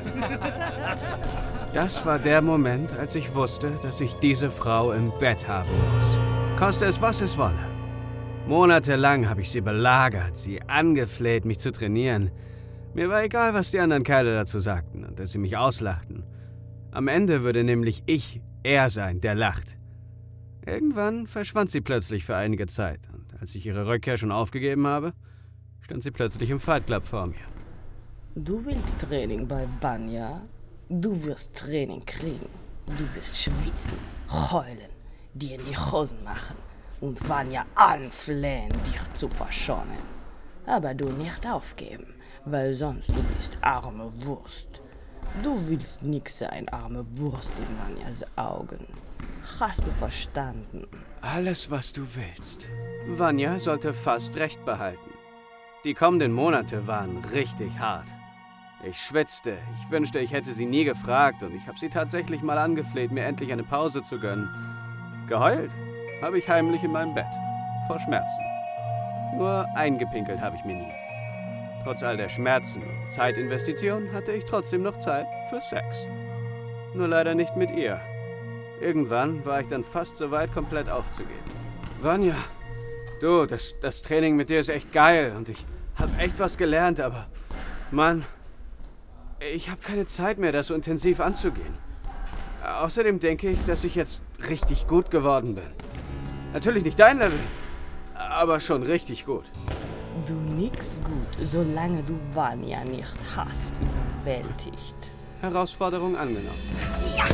Speaker 1: Das war der Moment, als ich wusste, dass ich diese Frau im Bett haben muss. Koste es, was es wolle. Monatelang habe ich sie belagert, sie angefleht, mich zu trainieren. Mir war egal, was die anderen Kerle dazu sagten und dass sie mich auslachten. Am Ende würde nämlich ich er sein, der lacht. Irgendwann verschwand sie plötzlich für einige Zeit und als ich ihre Rückkehr schon aufgegeben habe, stand sie plötzlich im Fight Club vor mir.
Speaker 19: Du willst Training bei Vanya? Du wirst Training kriegen. Du wirst schwitzen, heulen, dir in die Hosen machen und Vanya anflehen, dich zu verschonen. Aber du nicht aufgeben, weil sonst du bist arme Wurst. Du willst nix sein, arme Wurst in Vanyas Augen. Hast du verstanden?
Speaker 1: Alles, was du willst. Vanya sollte fast recht behalten. Die kommenden Monate waren richtig hart. Ich schwitzte, ich wünschte, ich hätte sie nie gefragt und ich habe sie tatsächlich mal angefleht, mir endlich eine Pause zu gönnen. Geheult habe ich heimlich in meinem Bett, vor Schmerzen. Nur eingepinkelt habe ich mir nie. Trotz all der Schmerzen und Zeitinvestitionen hatte ich trotzdem noch Zeit für Sex. Nur leider nicht mit ihr. Irgendwann war ich dann fast so weit, komplett aufzugeben. Vanya, du, das, das Training mit dir ist echt geil und ich habe echt was gelernt, aber Mann, ich habe keine Zeit mehr, das so intensiv anzugehen. Außerdem denke ich, dass ich jetzt richtig gut geworden bin. Natürlich nicht dein Level, aber schon richtig gut.
Speaker 19: Du nix gut, solange du Vanya nicht hast überwältigt.
Speaker 1: Herausforderung angenommen.
Speaker 19: Ja.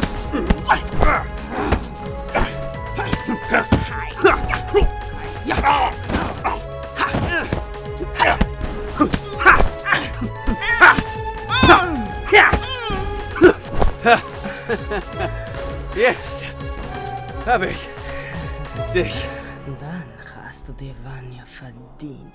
Speaker 1: Jetzt habe ich dich.
Speaker 19: Dann hast du die Vanya verdient.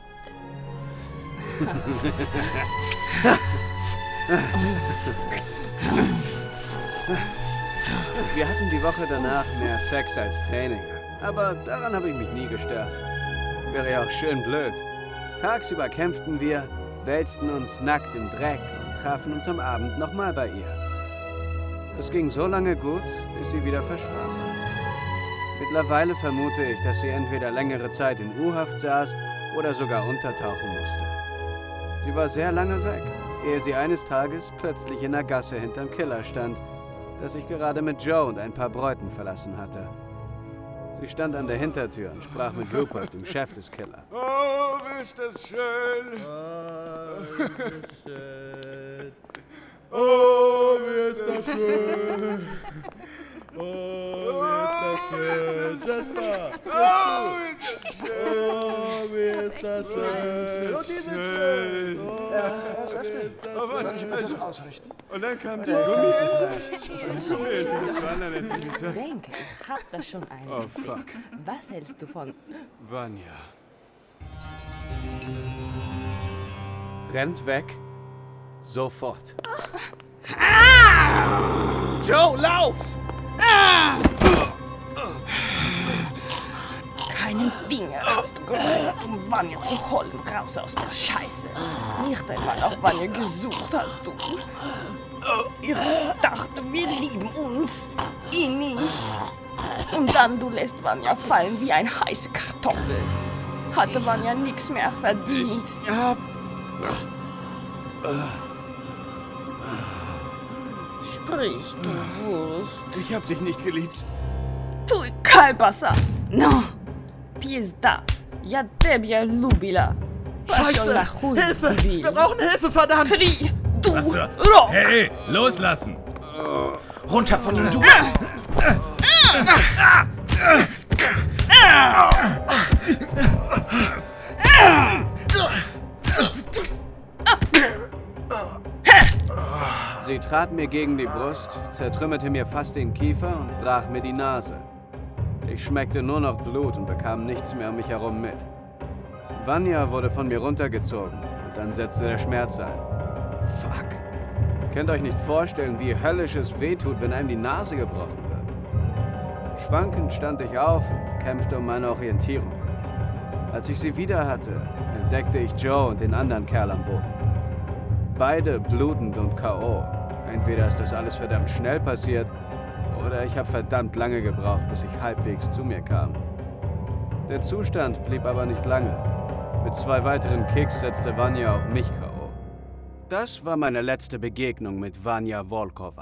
Speaker 1: Wir hatten die Woche danach mehr Sex als Training. Aber daran habe ich mich nie gestört. Wäre ja auch schön blöd. Tagsüber kämpften wir, wälzten uns nackt im Dreck und trafen uns am Abend nochmal bei ihr. Es ging so lange gut, bis sie wieder verschwand. Mittlerweile vermute ich, dass sie entweder längere Zeit in U-Haft saß oder sogar untertauchen musste. Sie war sehr lange weg, ehe sie eines Tages plötzlich in der Gasse hinterm Killer stand, das ich gerade mit Joe und ein paar Bräuten verlassen hatte. Sie stand an der Hintertür und sprach mit Rupert, dem Chef des Killers.
Speaker 4: Oh, ist das schön!
Speaker 7: Oh, ist das schön! Oh, wie ist das schön! Oh, wie ist das schön! Jasper!
Speaker 4: Oh, wie ist das schön!
Speaker 7: Oh, wie ist das schön!
Speaker 4: Oh, die sind schön!
Speaker 7: Oh,
Speaker 4: ja, das öfter.
Speaker 7: Oh,
Speaker 4: soll ich mir das ausrichten? Und dann kam die
Speaker 19: Oder
Speaker 4: Gummi.
Speaker 19: Ich denke, ich hab da schon einen.
Speaker 1: Oh, fuck.
Speaker 19: Was hältst du von
Speaker 1: Vanya? Rennt weg. Sofort.
Speaker 19: Ah!
Speaker 1: Joe, lauf!
Speaker 19: Ah! Keinen Finger hast du gerührt, um Vanya zu holen, raus aus der Scheiße. Nicht einmal nach Vanya gesucht hast du. Ich dachte, wir lieben uns, ihn nicht. Und dann du lässt Vanya fallen wie eine heiße Kartoffel. Hatte Vanya nichts mehr verdient.
Speaker 1: Ich hab...
Speaker 19: Sprich, du Wurst.
Speaker 1: Ich hab dich nicht geliebt.
Speaker 19: Tu Kalbasa. No. Pizda. Ja tebie lubila.
Speaker 7: Scheiße! Hilfe! Wir brauchen Hilfe, verdammt!
Speaker 19: Kri, du
Speaker 17: Was zur...
Speaker 19: Rock!
Speaker 17: Hey, loslassen!
Speaker 7: Runter von ihm, du!
Speaker 1: Sie trat mir gegen die Brust, zertrümmerte mir fast den Kiefer und brach mir die Nase. Ich schmeckte nur noch Blut und bekam nichts mehr um mich herum mit. Vanya wurde von mir runtergezogen und dann setzte der Schmerz ein. Fuck. Ihr könnt euch nicht vorstellen, wie höllisch es wehtut, wenn einem die Nase gebrochen wird. Schwankend stand ich auf und kämpfte um meine Orientierung. Als ich sie wieder hatte, entdeckte ich Joe und den anderen Kerl am Boden. Beide blutend und K O Entweder ist das alles verdammt schnell passiert, oder ich habe verdammt lange gebraucht, bis ich halbwegs zu mir kam. Der Zustand blieb aber nicht lange. Mit zwei weiteren Kicks setzte Vanya auch mich K O Das war meine letzte Begegnung mit Vanya Volkova.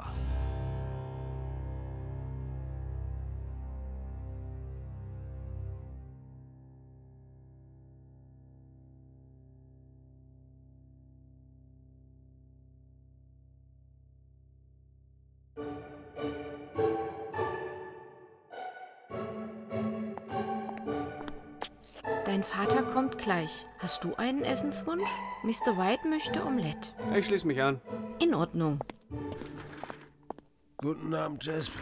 Speaker 18: Dein Vater kommt gleich. Hast du einen Essenswunsch? Mister White möchte Omelette.
Speaker 1: Ich schließe mich an.
Speaker 18: In Ordnung.
Speaker 6: Guten Abend, Jasper.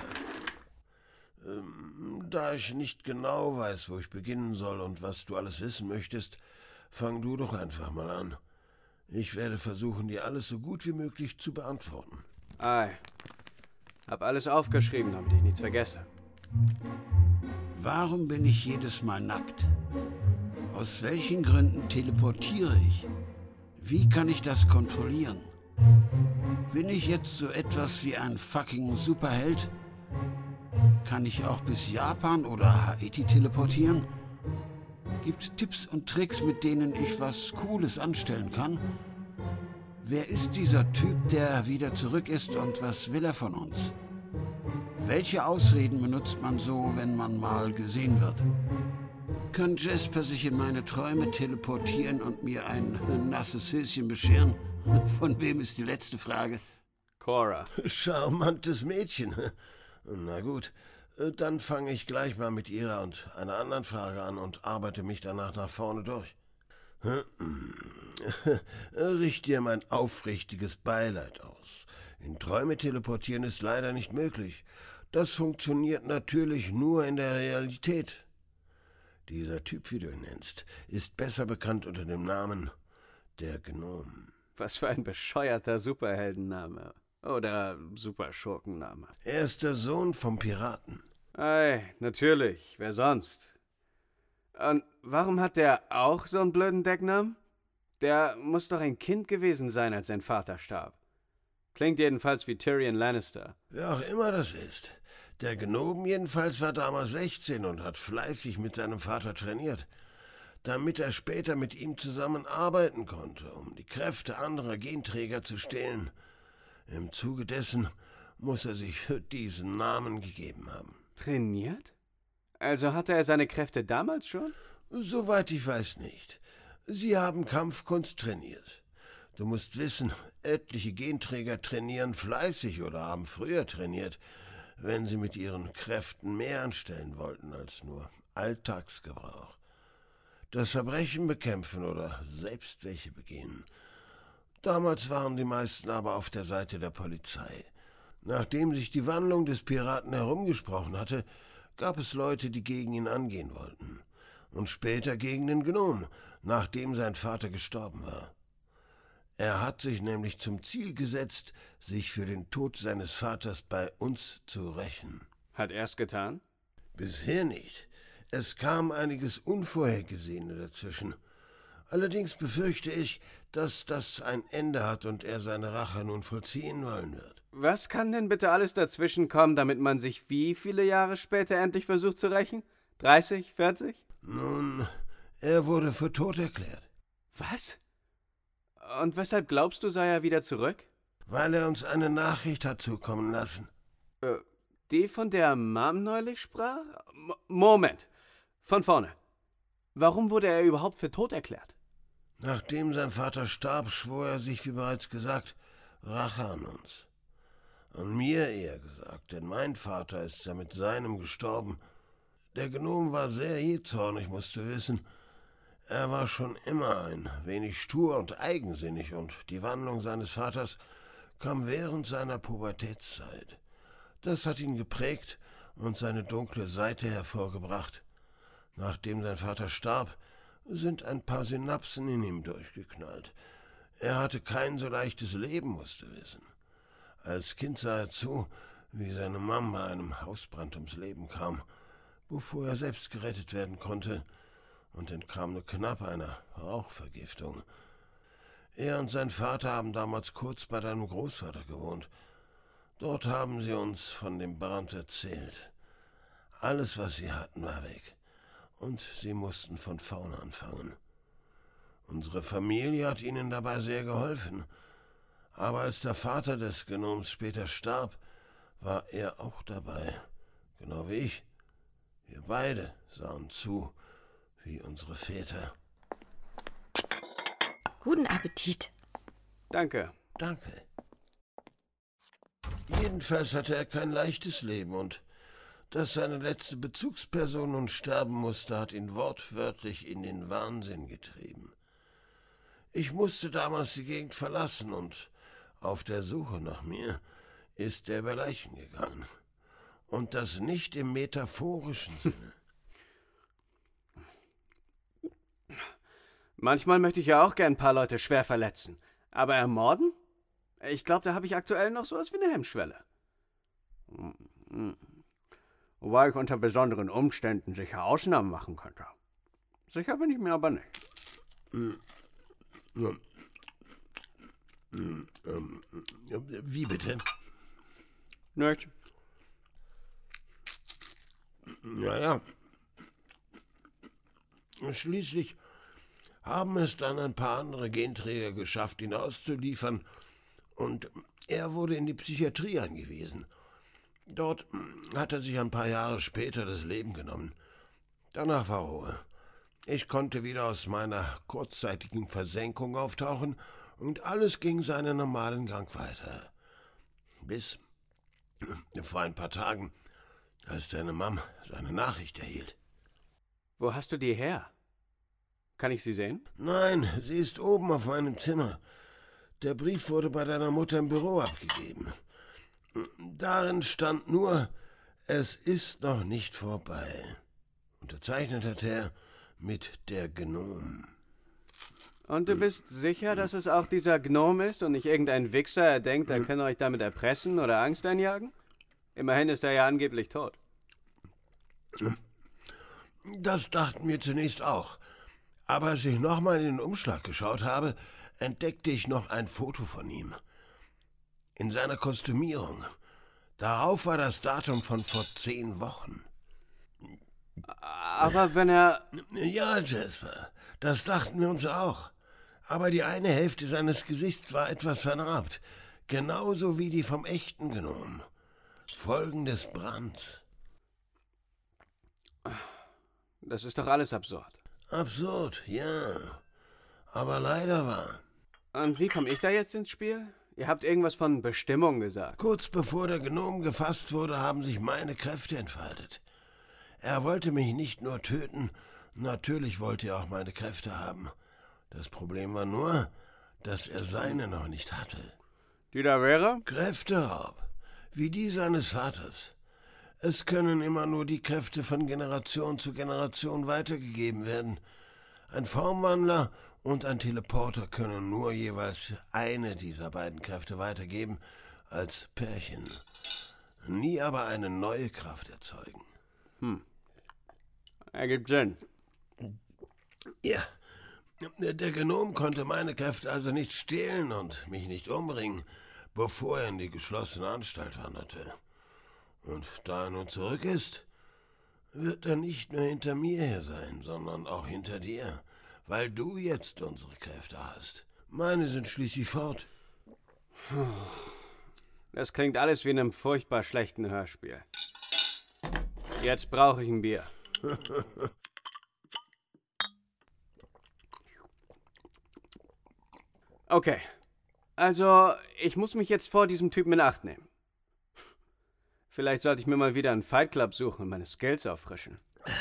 Speaker 6: Ähm, da ich nicht genau weiß, wo ich beginnen soll und was du alles wissen möchtest, fang du doch einfach mal an. Ich werde versuchen, dir alles so gut wie möglich zu beantworten.
Speaker 1: Ei. Hab alles aufgeschrieben, damit ich nichts vergesse.
Speaker 20: Warum bin ich jedes Mal nackt? Aus welchen Gründen teleportiere ich? Wie kann ich das kontrollieren? Bin ich jetzt so etwas wie ein fucking Superheld? Kann ich auch bis Japan oder Haiti teleportieren? Gibt's Tipps und Tricks, mit denen ich was Cooles anstellen kann? Wer ist dieser Typ, der wieder zurück ist, und was will er von uns? Welche Ausreden benutzt man so, wenn man mal gesehen wird? Kann Jasper sich in meine Träume teleportieren und mir ein nasses Höschen bescheren? Von wem ist die letzte Frage?
Speaker 1: Cora.
Speaker 6: Charmantes Mädchen. Na gut, dann fange ich gleich mal mit ihrer und einer anderen Frage an und arbeite mich danach nach vorne durch. Richte dir mein aufrichtiges Beileid aus. In Träume teleportieren ist leider nicht möglich. Das funktioniert natürlich nur in der Realität. Dieser Typ, wie du ihn nennst, ist besser bekannt unter dem Namen der Gnom.
Speaker 1: Was für ein bescheuerter Superheldenname. Oder Superschurkenname.
Speaker 6: Er ist der Sohn vom Piraten.
Speaker 1: Ei, natürlich. Wer sonst? Und warum hat der auch so einen blöden Decknamen? Der muss doch ein Kind gewesen sein, als sein Vater starb. Klingt jedenfalls wie Tyrion Lannister.
Speaker 6: Wer auch immer das ist. Der Gnom jedenfalls war damals sechzehn und hat fleißig mit seinem Vater trainiert, damit er später mit ihm zusammenarbeiten konnte, um die Kräfte anderer Genträger zu stehlen. Im Zuge dessen muss er sich diesen Namen gegeben haben.
Speaker 1: Trainiert? Also hatte er seine Kräfte damals schon?
Speaker 6: Soweit ich weiß nicht. Sie haben Kampfkunst trainiert. Du musst wissen, etliche Genträger trainieren fleißig oder haben früher trainiert, wenn sie mit ihren Kräften mehr anstellen wollten als nur Alltagsgebrauch. Das Verbrechen bekämpfen oder selbst welche begehen. Damals waren die meisten aber auf der Seite der Polizei. Nachdem sich die Wandlung des Piraten herumgesprochen hatte, gab es Leute, die gegen ihn angehen wollten. Und später gegen den Gnom, nachdem sein Vater gestorben war. Er hat sich nämlich zum Ziel gesetzt, sich für den Tod seines Vaters bei uns zu rächen.
Speaker 1: Hat er's getan?
Speaker 6: Bisher nicht. Es kam einiges Unvorhergesehene dazwischen. Allerdings befürchte ich, dass das ein Ende hat und er seine Rache nun vollziehen wollen wird.
Speaker 1: Was kann denn bitte alles dazwischen kommen, damit man sich wie viele Jahre später endlich versucht zu rächen? dreißig, vierzig?
Speaker 6: Nun, er wurde für tot erklärt.
Speaker 1: Was? Und weshalb glaubst du, sei er wieder zurück?
Speaker 6: Weil er uns eine Nachricht hat zukommen lassen.
Speaker 1: Äh, die, von der Mom neulich sprach? M- Moment. Von vorne. Warum wurde er überhaupt für tot erklärt?
Speaker 6: Nachdem sein Vater starb, schwor er sich, wie bereits gesagt, Rache an uns. An mir eher gesagt, denn mein Vater ist ja mit seinem gestorben. Der Gnom war sehr jähzornig, musst du wissen. Er war schon immer ein wenig stur und eigensinnig, und die Wandlung seines Vaters kam während seiner Pubertätszeit. Das hat ihn geprägt und seine dunkle Seite hervorgebracht. Nachdem sein Vater starb, sind ein paar Synapsen in ihm durchgeknallt. Er hatte kein so leichtes Leben, musst du wissen. Als Kind sah er zu, wie seine Mom bei einem Hausbrand ums Leben kam, bevor er selbst gerettet werden konnte, und entkam nur knapp einer Rauchvergiftung. Er und sein Vater haben damals kurz bei deinem Großvater gewohnt. Dort haben sie uns von dem Brand erzählt. Alles, was sie hatten, war weg, und sie mussten von vorne anfangen. Unsere Familie hat ihnen dabei sehr geholfen, aber als der Vater des Gnoms später starb, war er auch dabei, genau wie ich. Wir beide sahen zu, wie unsere Väter.
Speaker 18: Guten Appetit.
Speaker 1: Danke.
Speaker 6: Danke. Jedenfalls hatte er kein leichtes Leben, und dass seine letzte Bezugsperson nun sterben musste, hat ihn wortwörtlich in den Wahnsinn getrieben. Ich musste damals die Gegend verlassen, und auf der Suche nach mir ist er über Leichen gegangen. Und das nicht im metaphorischen Sinne.
Speaker 1: Manchmal möchte ich ja auch gern ein paar Leute schwer verletzen. Aber ermorden? Ich glaube, da habe ich aktuell noch sowas wie eine Hemmschwelle. Wobei ich unter besonderen Umständen sicher Ausnahmen machen könnte. Sicher bin ich mir aber nicht.
Speaker 6: Wie bitte?
Speaker 1: Nichts.
Speaker 6: Naja. Schließlich haben es dann ein paar andere Genträger geschafft, ihn auszuliefern, und er wurde in die Psychiatrie eingewiesen. Dort hat er sich ein paar Jahre später das Leben genommen. Danach war Ruhe. Ich konnte wieder aus meiner kurzzeitigen Versenkung auftauchen, und alles ging seinen normalen Gang weiter. Bis vor ein paar Tagen, als deine Mom seine Nachricht erhielt.
Speaker 1: Wo hast du die her? Kann ich sie sehen?
Speaker 6: Nein, sie ist oben auf meinem Zimmer. Der Brief wurde bei deiner Mutter im Büro abgegeben. Darin stand nur, es ist noch nicht vorbei. Unterzeichnet hat er mit der Gnom.
Speaker 1: Und du bist sicher, dass es auch dieser Gnom ist und nicht irgendein Wichser, der denkt, er könne euch damit erpressen oder Angst einjagen? Immerhin ist er ja angeblich tot.
Speaker 6: Das dachten wir zunächst auch. Aber als ich nochmal in den Umschlag geschaut habe, entdeckte ich noch ein Foto von ihm. In seiner Kostümierung. Darauf war das Datum von vor zehn Wochen.
Speaker 1: Aber wenn er...
Speaker 6: Ja, Jasper, das dachten wir uns auch. Aber die eine Hälfte seines Gesichts war etwas vernarbt. Genauso wie die vom echten Gnom. Folgen des Brands.
Speaker 1: Das ist doch alles absurd.
Speaker 6: Absurd, ja. Aber leider wahr.
Speaker 1: Und wie komme ich da jetzt ins Spiel? Ihr habt irgendwas von Bestimmung gesagt.
Speaker 6: Kurz bevor der Gnom gefasst wurde, haben sich meine Kräfte entfaltet. Er wollte mich nicht nur töten, natürlich wollte er auch meine Kräfte haben. Das Problem war nur, dass er seine noch nicht hatte.
Speaker 1: Die da wäre?
Speaker 6: Kräfteraub, wie die seines Vaters. Es können immer nur die Kräfte von Generation zu Generation weitergegeben werden. Ein Formwandler und ein Teleporter können nur jeweils eine dieser beiden Kräfte weitergeben, als Pärchen. Nie aber eine neue Kraft erzeugen.
Speaker 1: Hm. Ergibt Sinn.
Speaker 6: Ja, der Gnom konnte meine Kräfte also nicht stehlen und mich nicht umbringen, bevor er in die geschlossene Anstalt wanderte. Und da er nun zurück ist, wird er nicht nur hinter mir her sein, sondern auch hinter dir, weil du jetzt unsere Kräfte hast. Meine sind schließlich fort.
Speaker 1: Das klingt alles wie in einem furchtbar schlechten Hörspiel. Jetzt brauche ich ein Bier. Okay. Also, ich muss mich jetzt vor diesem Typen in Acht nehmen. Vielleicht sollte ich mir mal wieder einen Fight Club suchen und meine Skills auffrischen.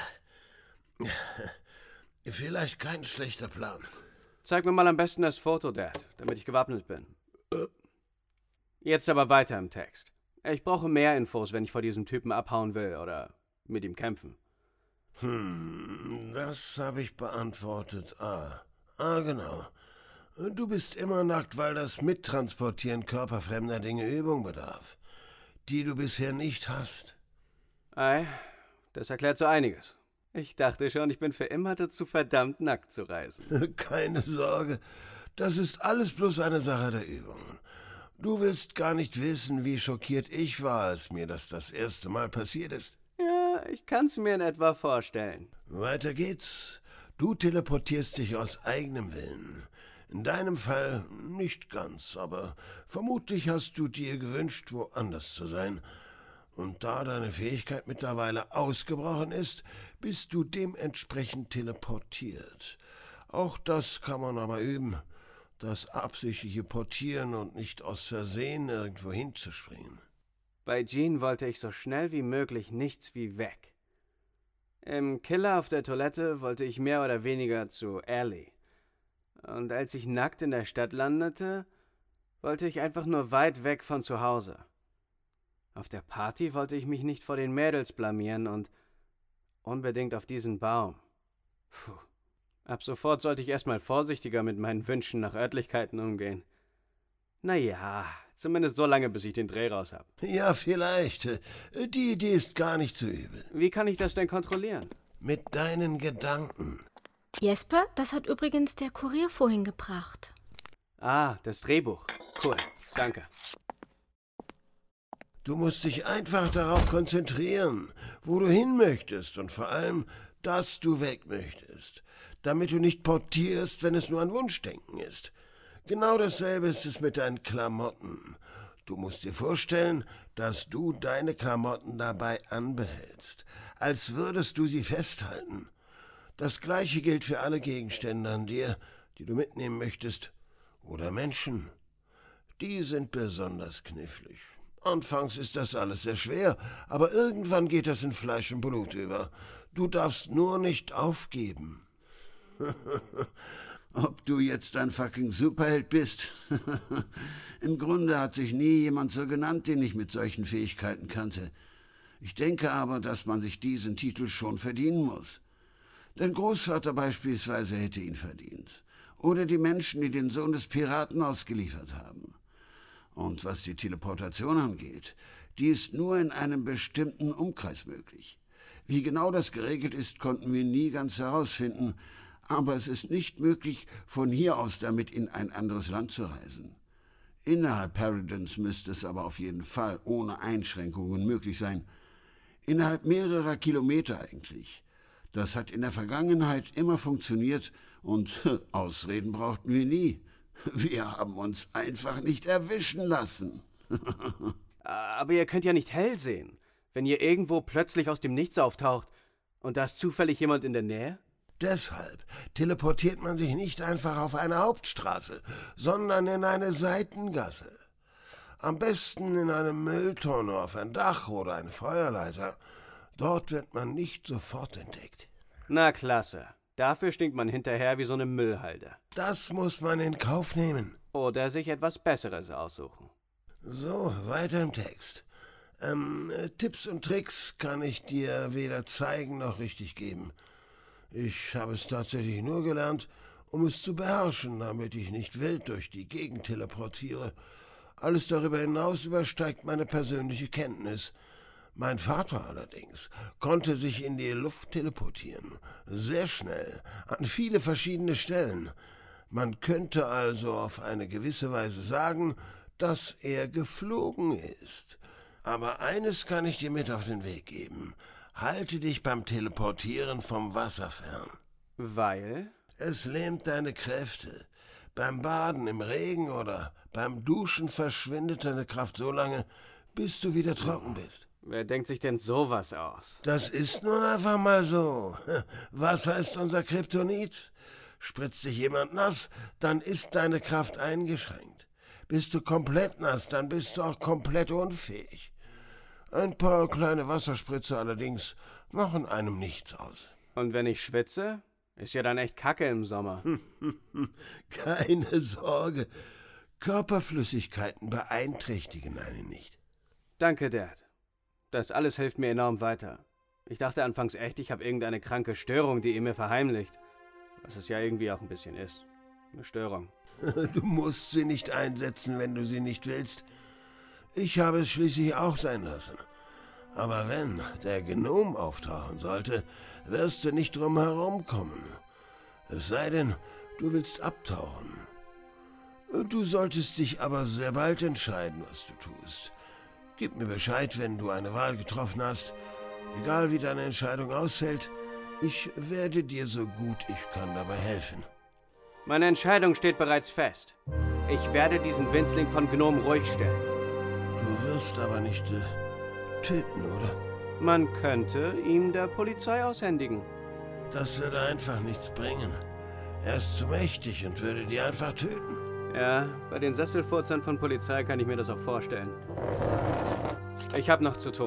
Speaker 6: Vielleicht kein schlechter Plan.
Speaker 1: Zeig mir mal am besten das Foto, Dad, damit ich gewappnet bin. Jetzt aber weiter im Text. Ich brauche mehr Infos, wenn ich vor diesem Typen abhauen will oder mit ihm kämpfen.
Speaker 6: Hm, das habe ich beantwortet. Ah, ah, genau. Du bist immer nackt, weil das Mittransportieren körperfremder Dinge Übung bedarf, die du bisher nicht hast.
Speaker 1: Ei, das erklärt so einiges. Ich dachte schon, ich bin für immer dazu verdammt, nackt zu reisen.
Speaker 6: Keine Sorge, das ist alles bloß eine Sache der Übung. Du willst gar nicht wissen, wie schockiert ich war, als mir das das erste Mal passiert ist.
Speaker 1: Ja, ich kann's mir in etwa vorstellen.
Speaker 6: Weiter geht's. Du teleportierst dich aus eigenem Willen. In deinem Fall nicht ganz, aber vermutlich hast du dir gewünscht, woanders zu sein. Und da deine Fähigkeit mittlerweile ausgebrochen ist, bist du dementsprechend teleportiert. Auch das kann man aber üben, das absichtliche Portieren und nicht aus Versehen irgendwo hinzuspringen.
Speaker 1: Bei Jean wollte ich so schnell wie möglich nichts wie weg. Im Killer auf der Toilette wollte ich mehr oder weniger zu Ellie. Und als ich nackt in der Stadt landete, wollte ich einfach nur weit weg von zu Hause. Auf der Party wollte ich mich nicht vor den Mädels blamieren und unbedingt auf diesen Baum. Puh. Ab sofort sollte ich erstmal vorsichtiger mit meinen Wünschen nach Örtlichkeiten umgehen. Naja, zumindest so lange, bis ich den Dreh raus hab.
Speaker 6: Ja, vielleicht. Die Idee ist gar nicht so übel.
Speaker 1: Wie kann ich das denn kontrollieren?
Speaker 6: Mit deinen Gedanken.
Speaker 18: Jesper, das hat übrigens der Kurier vorhin gebracht.
Speaker 1: Ah, das Drehbuch. Cool, danke.
Speaker 6: Du musst dich einfach darauf konzentrieren, wo du hin möchtest und vor allem, dass du weg möchtest, damit du nicht portierst, wenn es nur ein Wunschdenken ist. Genau dasselbe ist es mit deinen Klamotten. Du musst dir vorstellen, dass du deine Klamotten dabei anbehältst, als würdest du sie festhalten. Das Gleiche gilt für alle Gegenstände an dir, die du mitnehmen möchtest, oder Menschen. Die sind besonders knifflig. Anfangs ist das alles sehr schwer, aber irgendwann geht das in Fleisch und Blut über. Du darfst nur nicht aufgeben.
Speaker 20: Ob du jetzt ein fucking Superheld bist? Im Grunde hat sich nie jemand so genannt, den ich mit solchen Fähigkeiten kannte. Ich denke aber, dass man sich diesen Titel schon verdienen muss. Dein Großvater beispielsweise hätte ihn verdient. Oder die Menschen, die den Sohn des Piraten ausgeliefert haben. Und was die Teleportation angeht, die ist nur in einem bestimmten Umkreis möglich. Wie genau das geregelt ist, konnten wir nie ganz herausfinden, aber es ist nicht möglich, von hier aus damit in ein anderes Land zu reisen. Innerhalb Paradise müsste es aber auf jeden Fall ohne Einschränkungen möglich sein. Innerhalb mehrerer Kilometer eigentlich. Das hat in der Vergangenheit immer funktioniert und Ausreden brauchten wir nie. Wir haben uns einfach nicht erwischen lassen.
Speaker 1: Aber ihr könnt ja nicht hell sehen, wenn ihr irgendwo plötzlich aus dem Nichts auftaucht und da ist zufällig jemand in der Nähe?
Speaker 6: Deshalb teleportiert man sich nicht einfach auf eine Hauptstraße, sondern in eine Seitengasse. Am besten in eine Mülltonne, auf ein Dach oder eine Feuerleiter. Dort wird man nicht sofort entdeckt.
Speaker 1: Na klasse. Dafür stinkt man hinterher wie so eine Müllhalde.
Speaker 6: Das muss man in Kauf nehmen.
Speaker 1: Oder sich etwas Besseres aussuchen.
Speaker 6: So, weiter im Text. Ähm, Tipps und Tricks kann ich dir weder zeigen noch richtig geben. Ich habe es tatsächlich nur gelernt, um es zu beherrschen, damit ich nicht wild durch die Gegend teleportiere. Alles darüber hinaus übersteigt meine persönliche Kenntnis. Mein Vater allerdings konnte sich in die Luft teleportieren, sehr schnell, an viele verschiedene Stellen. Man könnte also auf eine gewisse Weise sagen, dass er geflogen ist. Aber eines kann ich dir mit auf den Weg geben. Halte dich beim Teleportieren vom Wasser fern.
Speaker 1: Weil?
Speaker 6: Es lähmt deine Kräfte. Beim Baden im Regen oder beim Duschen verschwindet deine Kraft so lange, bis du wieder trocken bist.
Speaker 1: Wer denkt sich denn sowas aus?
Speaker 6: Das ist nun einfach mal so. Wasser ist unser Kryptonit. Spritzt dich jemand nass, dann ist deine Kraft eingeschränkt. Bist du komplett nass, dann bist du auch komplett unfähig. Ein paar kleine Wasserspritze allerdings machen einem nichts aus.
Speaker 1: Und wenn ich schwitze? Ist ja dann echt Kacke im Sommer.
Speaker 6: Keine Sorge. Körperflüssigkeiten beeinträchtigen einen nicht.
Speaker 1: Danke, Dad. Das alles hilft mir enorm weiter. Ich dachte anfangs echt, ich habe irgendeine kranke Störung, die ihr mir verheimlicht. Was es ja irgendwie auch ein bisschen ist. Eine Störung.
Speaker 6: Du musst sie nicht einsetzen, wenn du sie nicht willst. Ich habe es schließlich auch sein lassen. Aber wenn der Gnom auftauchen sollte, wirst du nicht drum herumkommen. Es sei denn, du willst abtauchen. Du solltest dich aber sehr bald entscheiden, was du tust. Gib mir Bescheid, wenn du eine Wahl getroffen hast. Egal wie deine Entscheidung ausfällt, ich werde dir so gut ich kann dabei helfen.
Speaker 1: Meine Entscheidung steht bereits fest. Ich werde diesen Winzling von Gnom ruhig stellen.
Speaker 6: Du wirst aber nicht äh, töten, oder?
Speaker 1: Man könnte ihn der Polizei aushändigen.
Speaker 6: Das würde einfach nichts bringen. Er ist zu mächtig und würde die einfach töten.
Speaker 1: Ja, bei den Sesselfurzern von Polizei kann ich mir das auch vorstellen. Ich habe noch zu tun.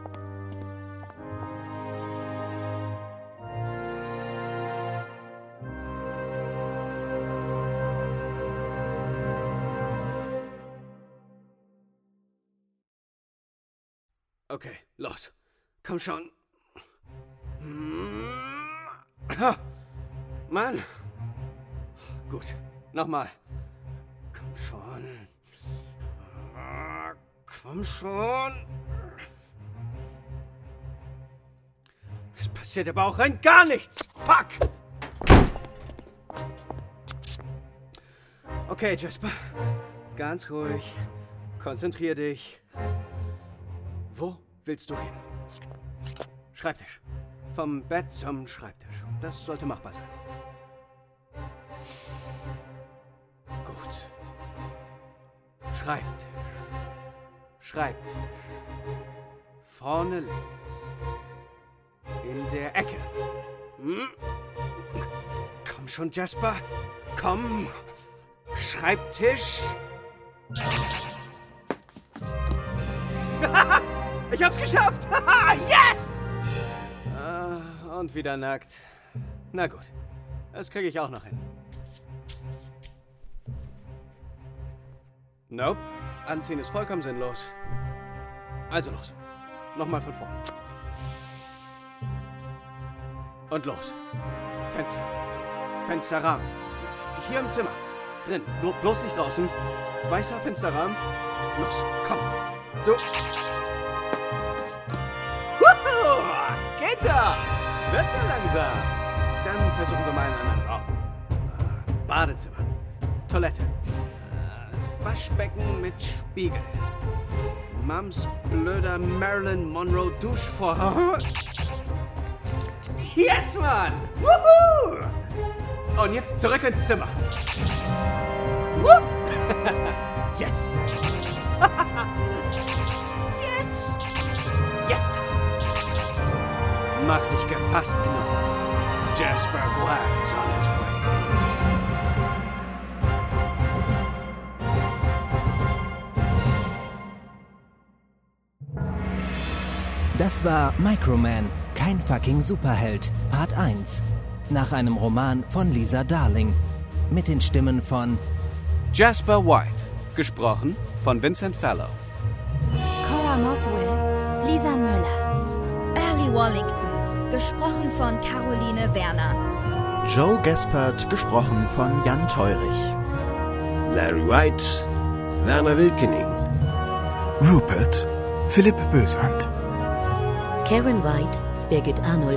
Speaker 1: Okay, los. Komm schon. Mann. Gut, nochmal. Komm schon. Komm schon. Es passiert aber auch rein gar nichts. Fuck. Okay, Jasper. Ganz ruhig. Konzentrier dich. Wo willst du hin? Schreibtisch. Vom Bett zum Schreibtisch. Das sollte machbar sein. Gut. Schreibtisch. Schreibtisch. Vorne links. In der Ecke. Hm? Komm schon, Jasper. Komm. Schreibtisch. Ich hab's geschafft! Yes! Ah, und wieder nackt. Na gut, das kriege ich auch noch hin. Nope, anziehen ist vollkommen sinnlos. Also los, nochmal von vorn. Und los. Fenster. Fensterrahmen. Hier im Zimmer. Drin, Blo- bloß nicht draußen. Weißer Fensterrahmen. Los, komm. Du... Geht da! Wird ja langsam. Dann versuchen wir mal einen anderen Raum. Badezimmer. Toilette. Äh, Waschbecken mit Spiegel. Mams blöder Marilyn Monroe Duschvorhang. Yes, Mann! Wuhu! Und jetzt zurück ins Zimmer. Whoop! Yes! Yes! Yes! Mach dich gefasst, Gnome. Jasper Black is on his way.
Speaker 21: Das war Microman, kein fucking Superheld, Part eins. Nach einem Roman von Lisa Darling. Mit den Stimmen von
Speaker 1: Jasper White, gesprochen von Vincent Fallow.
Speaker 8: Cora Moswell, Lisa Müller. Ellie Wallington, gesprochen von Caroline Werner.
Speaker 7: Joe Gaspard, gesprochen von Jan Teurich.
Speaker 6: Larry White, Werner Wilkening.
Speaker 22: Rupert, Philipp Bösand.
Speaker 5: Karen White, Birgit Arnold.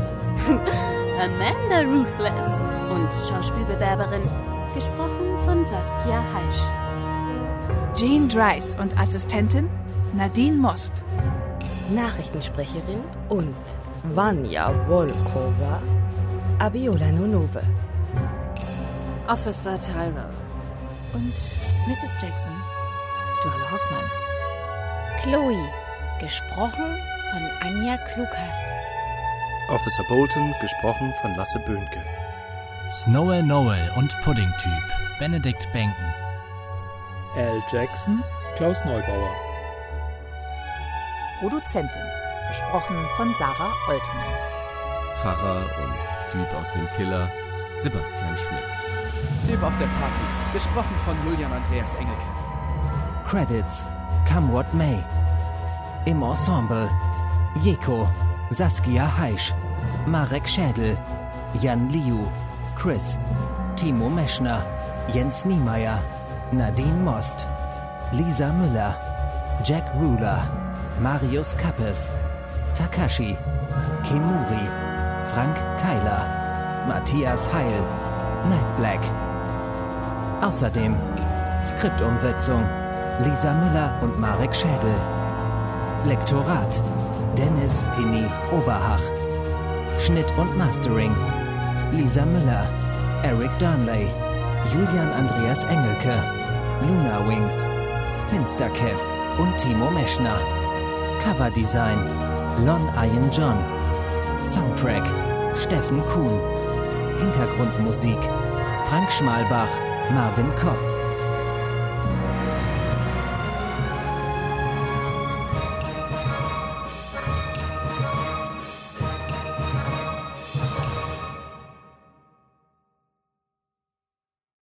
Speaker 18: Amanda Ruthless und Schauspielbewerberin, gesprochen von Saskia Heisch.
Speaker 3: Jean Dries und Assistentin Nadine Most.
Speaker 19: Nachrichtensprecherin und Vanya Volkova, Abiola Nonove.
Speaker 10: Officer Tyro und Missus Jackson, Duala Hoffmann.
Speaker 18: Chloe, gesprochen von Anja Klukas.
Speaker 13: Officer Bolton, gesprochen von Lasse Böhnke.
Speaker 15: Snowy Noel und Pudding-Typ Benedikt Benken.
Speaker 9: Al Jackson, Klaus Neubauer.
Speaker 10: Produzentin, gesprochen von Sarah Oltmanns.
Speaker 17: Pfarrer und Typ aus dem Killer, Sebastian Schmidt.
Speaker 14: Typ auf der Party, gesprochen von Julian Andreas Engelke.
Speaker 21: Credits: Come What May. Im Ensemble: Jeko, Saskia Heisch, Marek Schädel, Jan Liu, Chris, Timo Meschner, Jens Niemeyer, Nadine Most, Lisa Müller, Jack Ruler, Marius Kappes, Takashi, Kemuri, Frank Keiler, Matthias Heil, Night Black. Außerdem Skriptumsetzung Lisa Müller und Marek Schädel. Lektorat Dennis Pini Oberhach. Schnitt und Mastering Lisa Müller, Eric Darnley, Julian Andreas Engelke, Luna Wings, Finsterkev und Timo Meschner. Coverdesign Lon Ian John. Soundtrack Steffen Kuhn. Hintergrundmusik Frank Schmalbach, Marvin Kopp.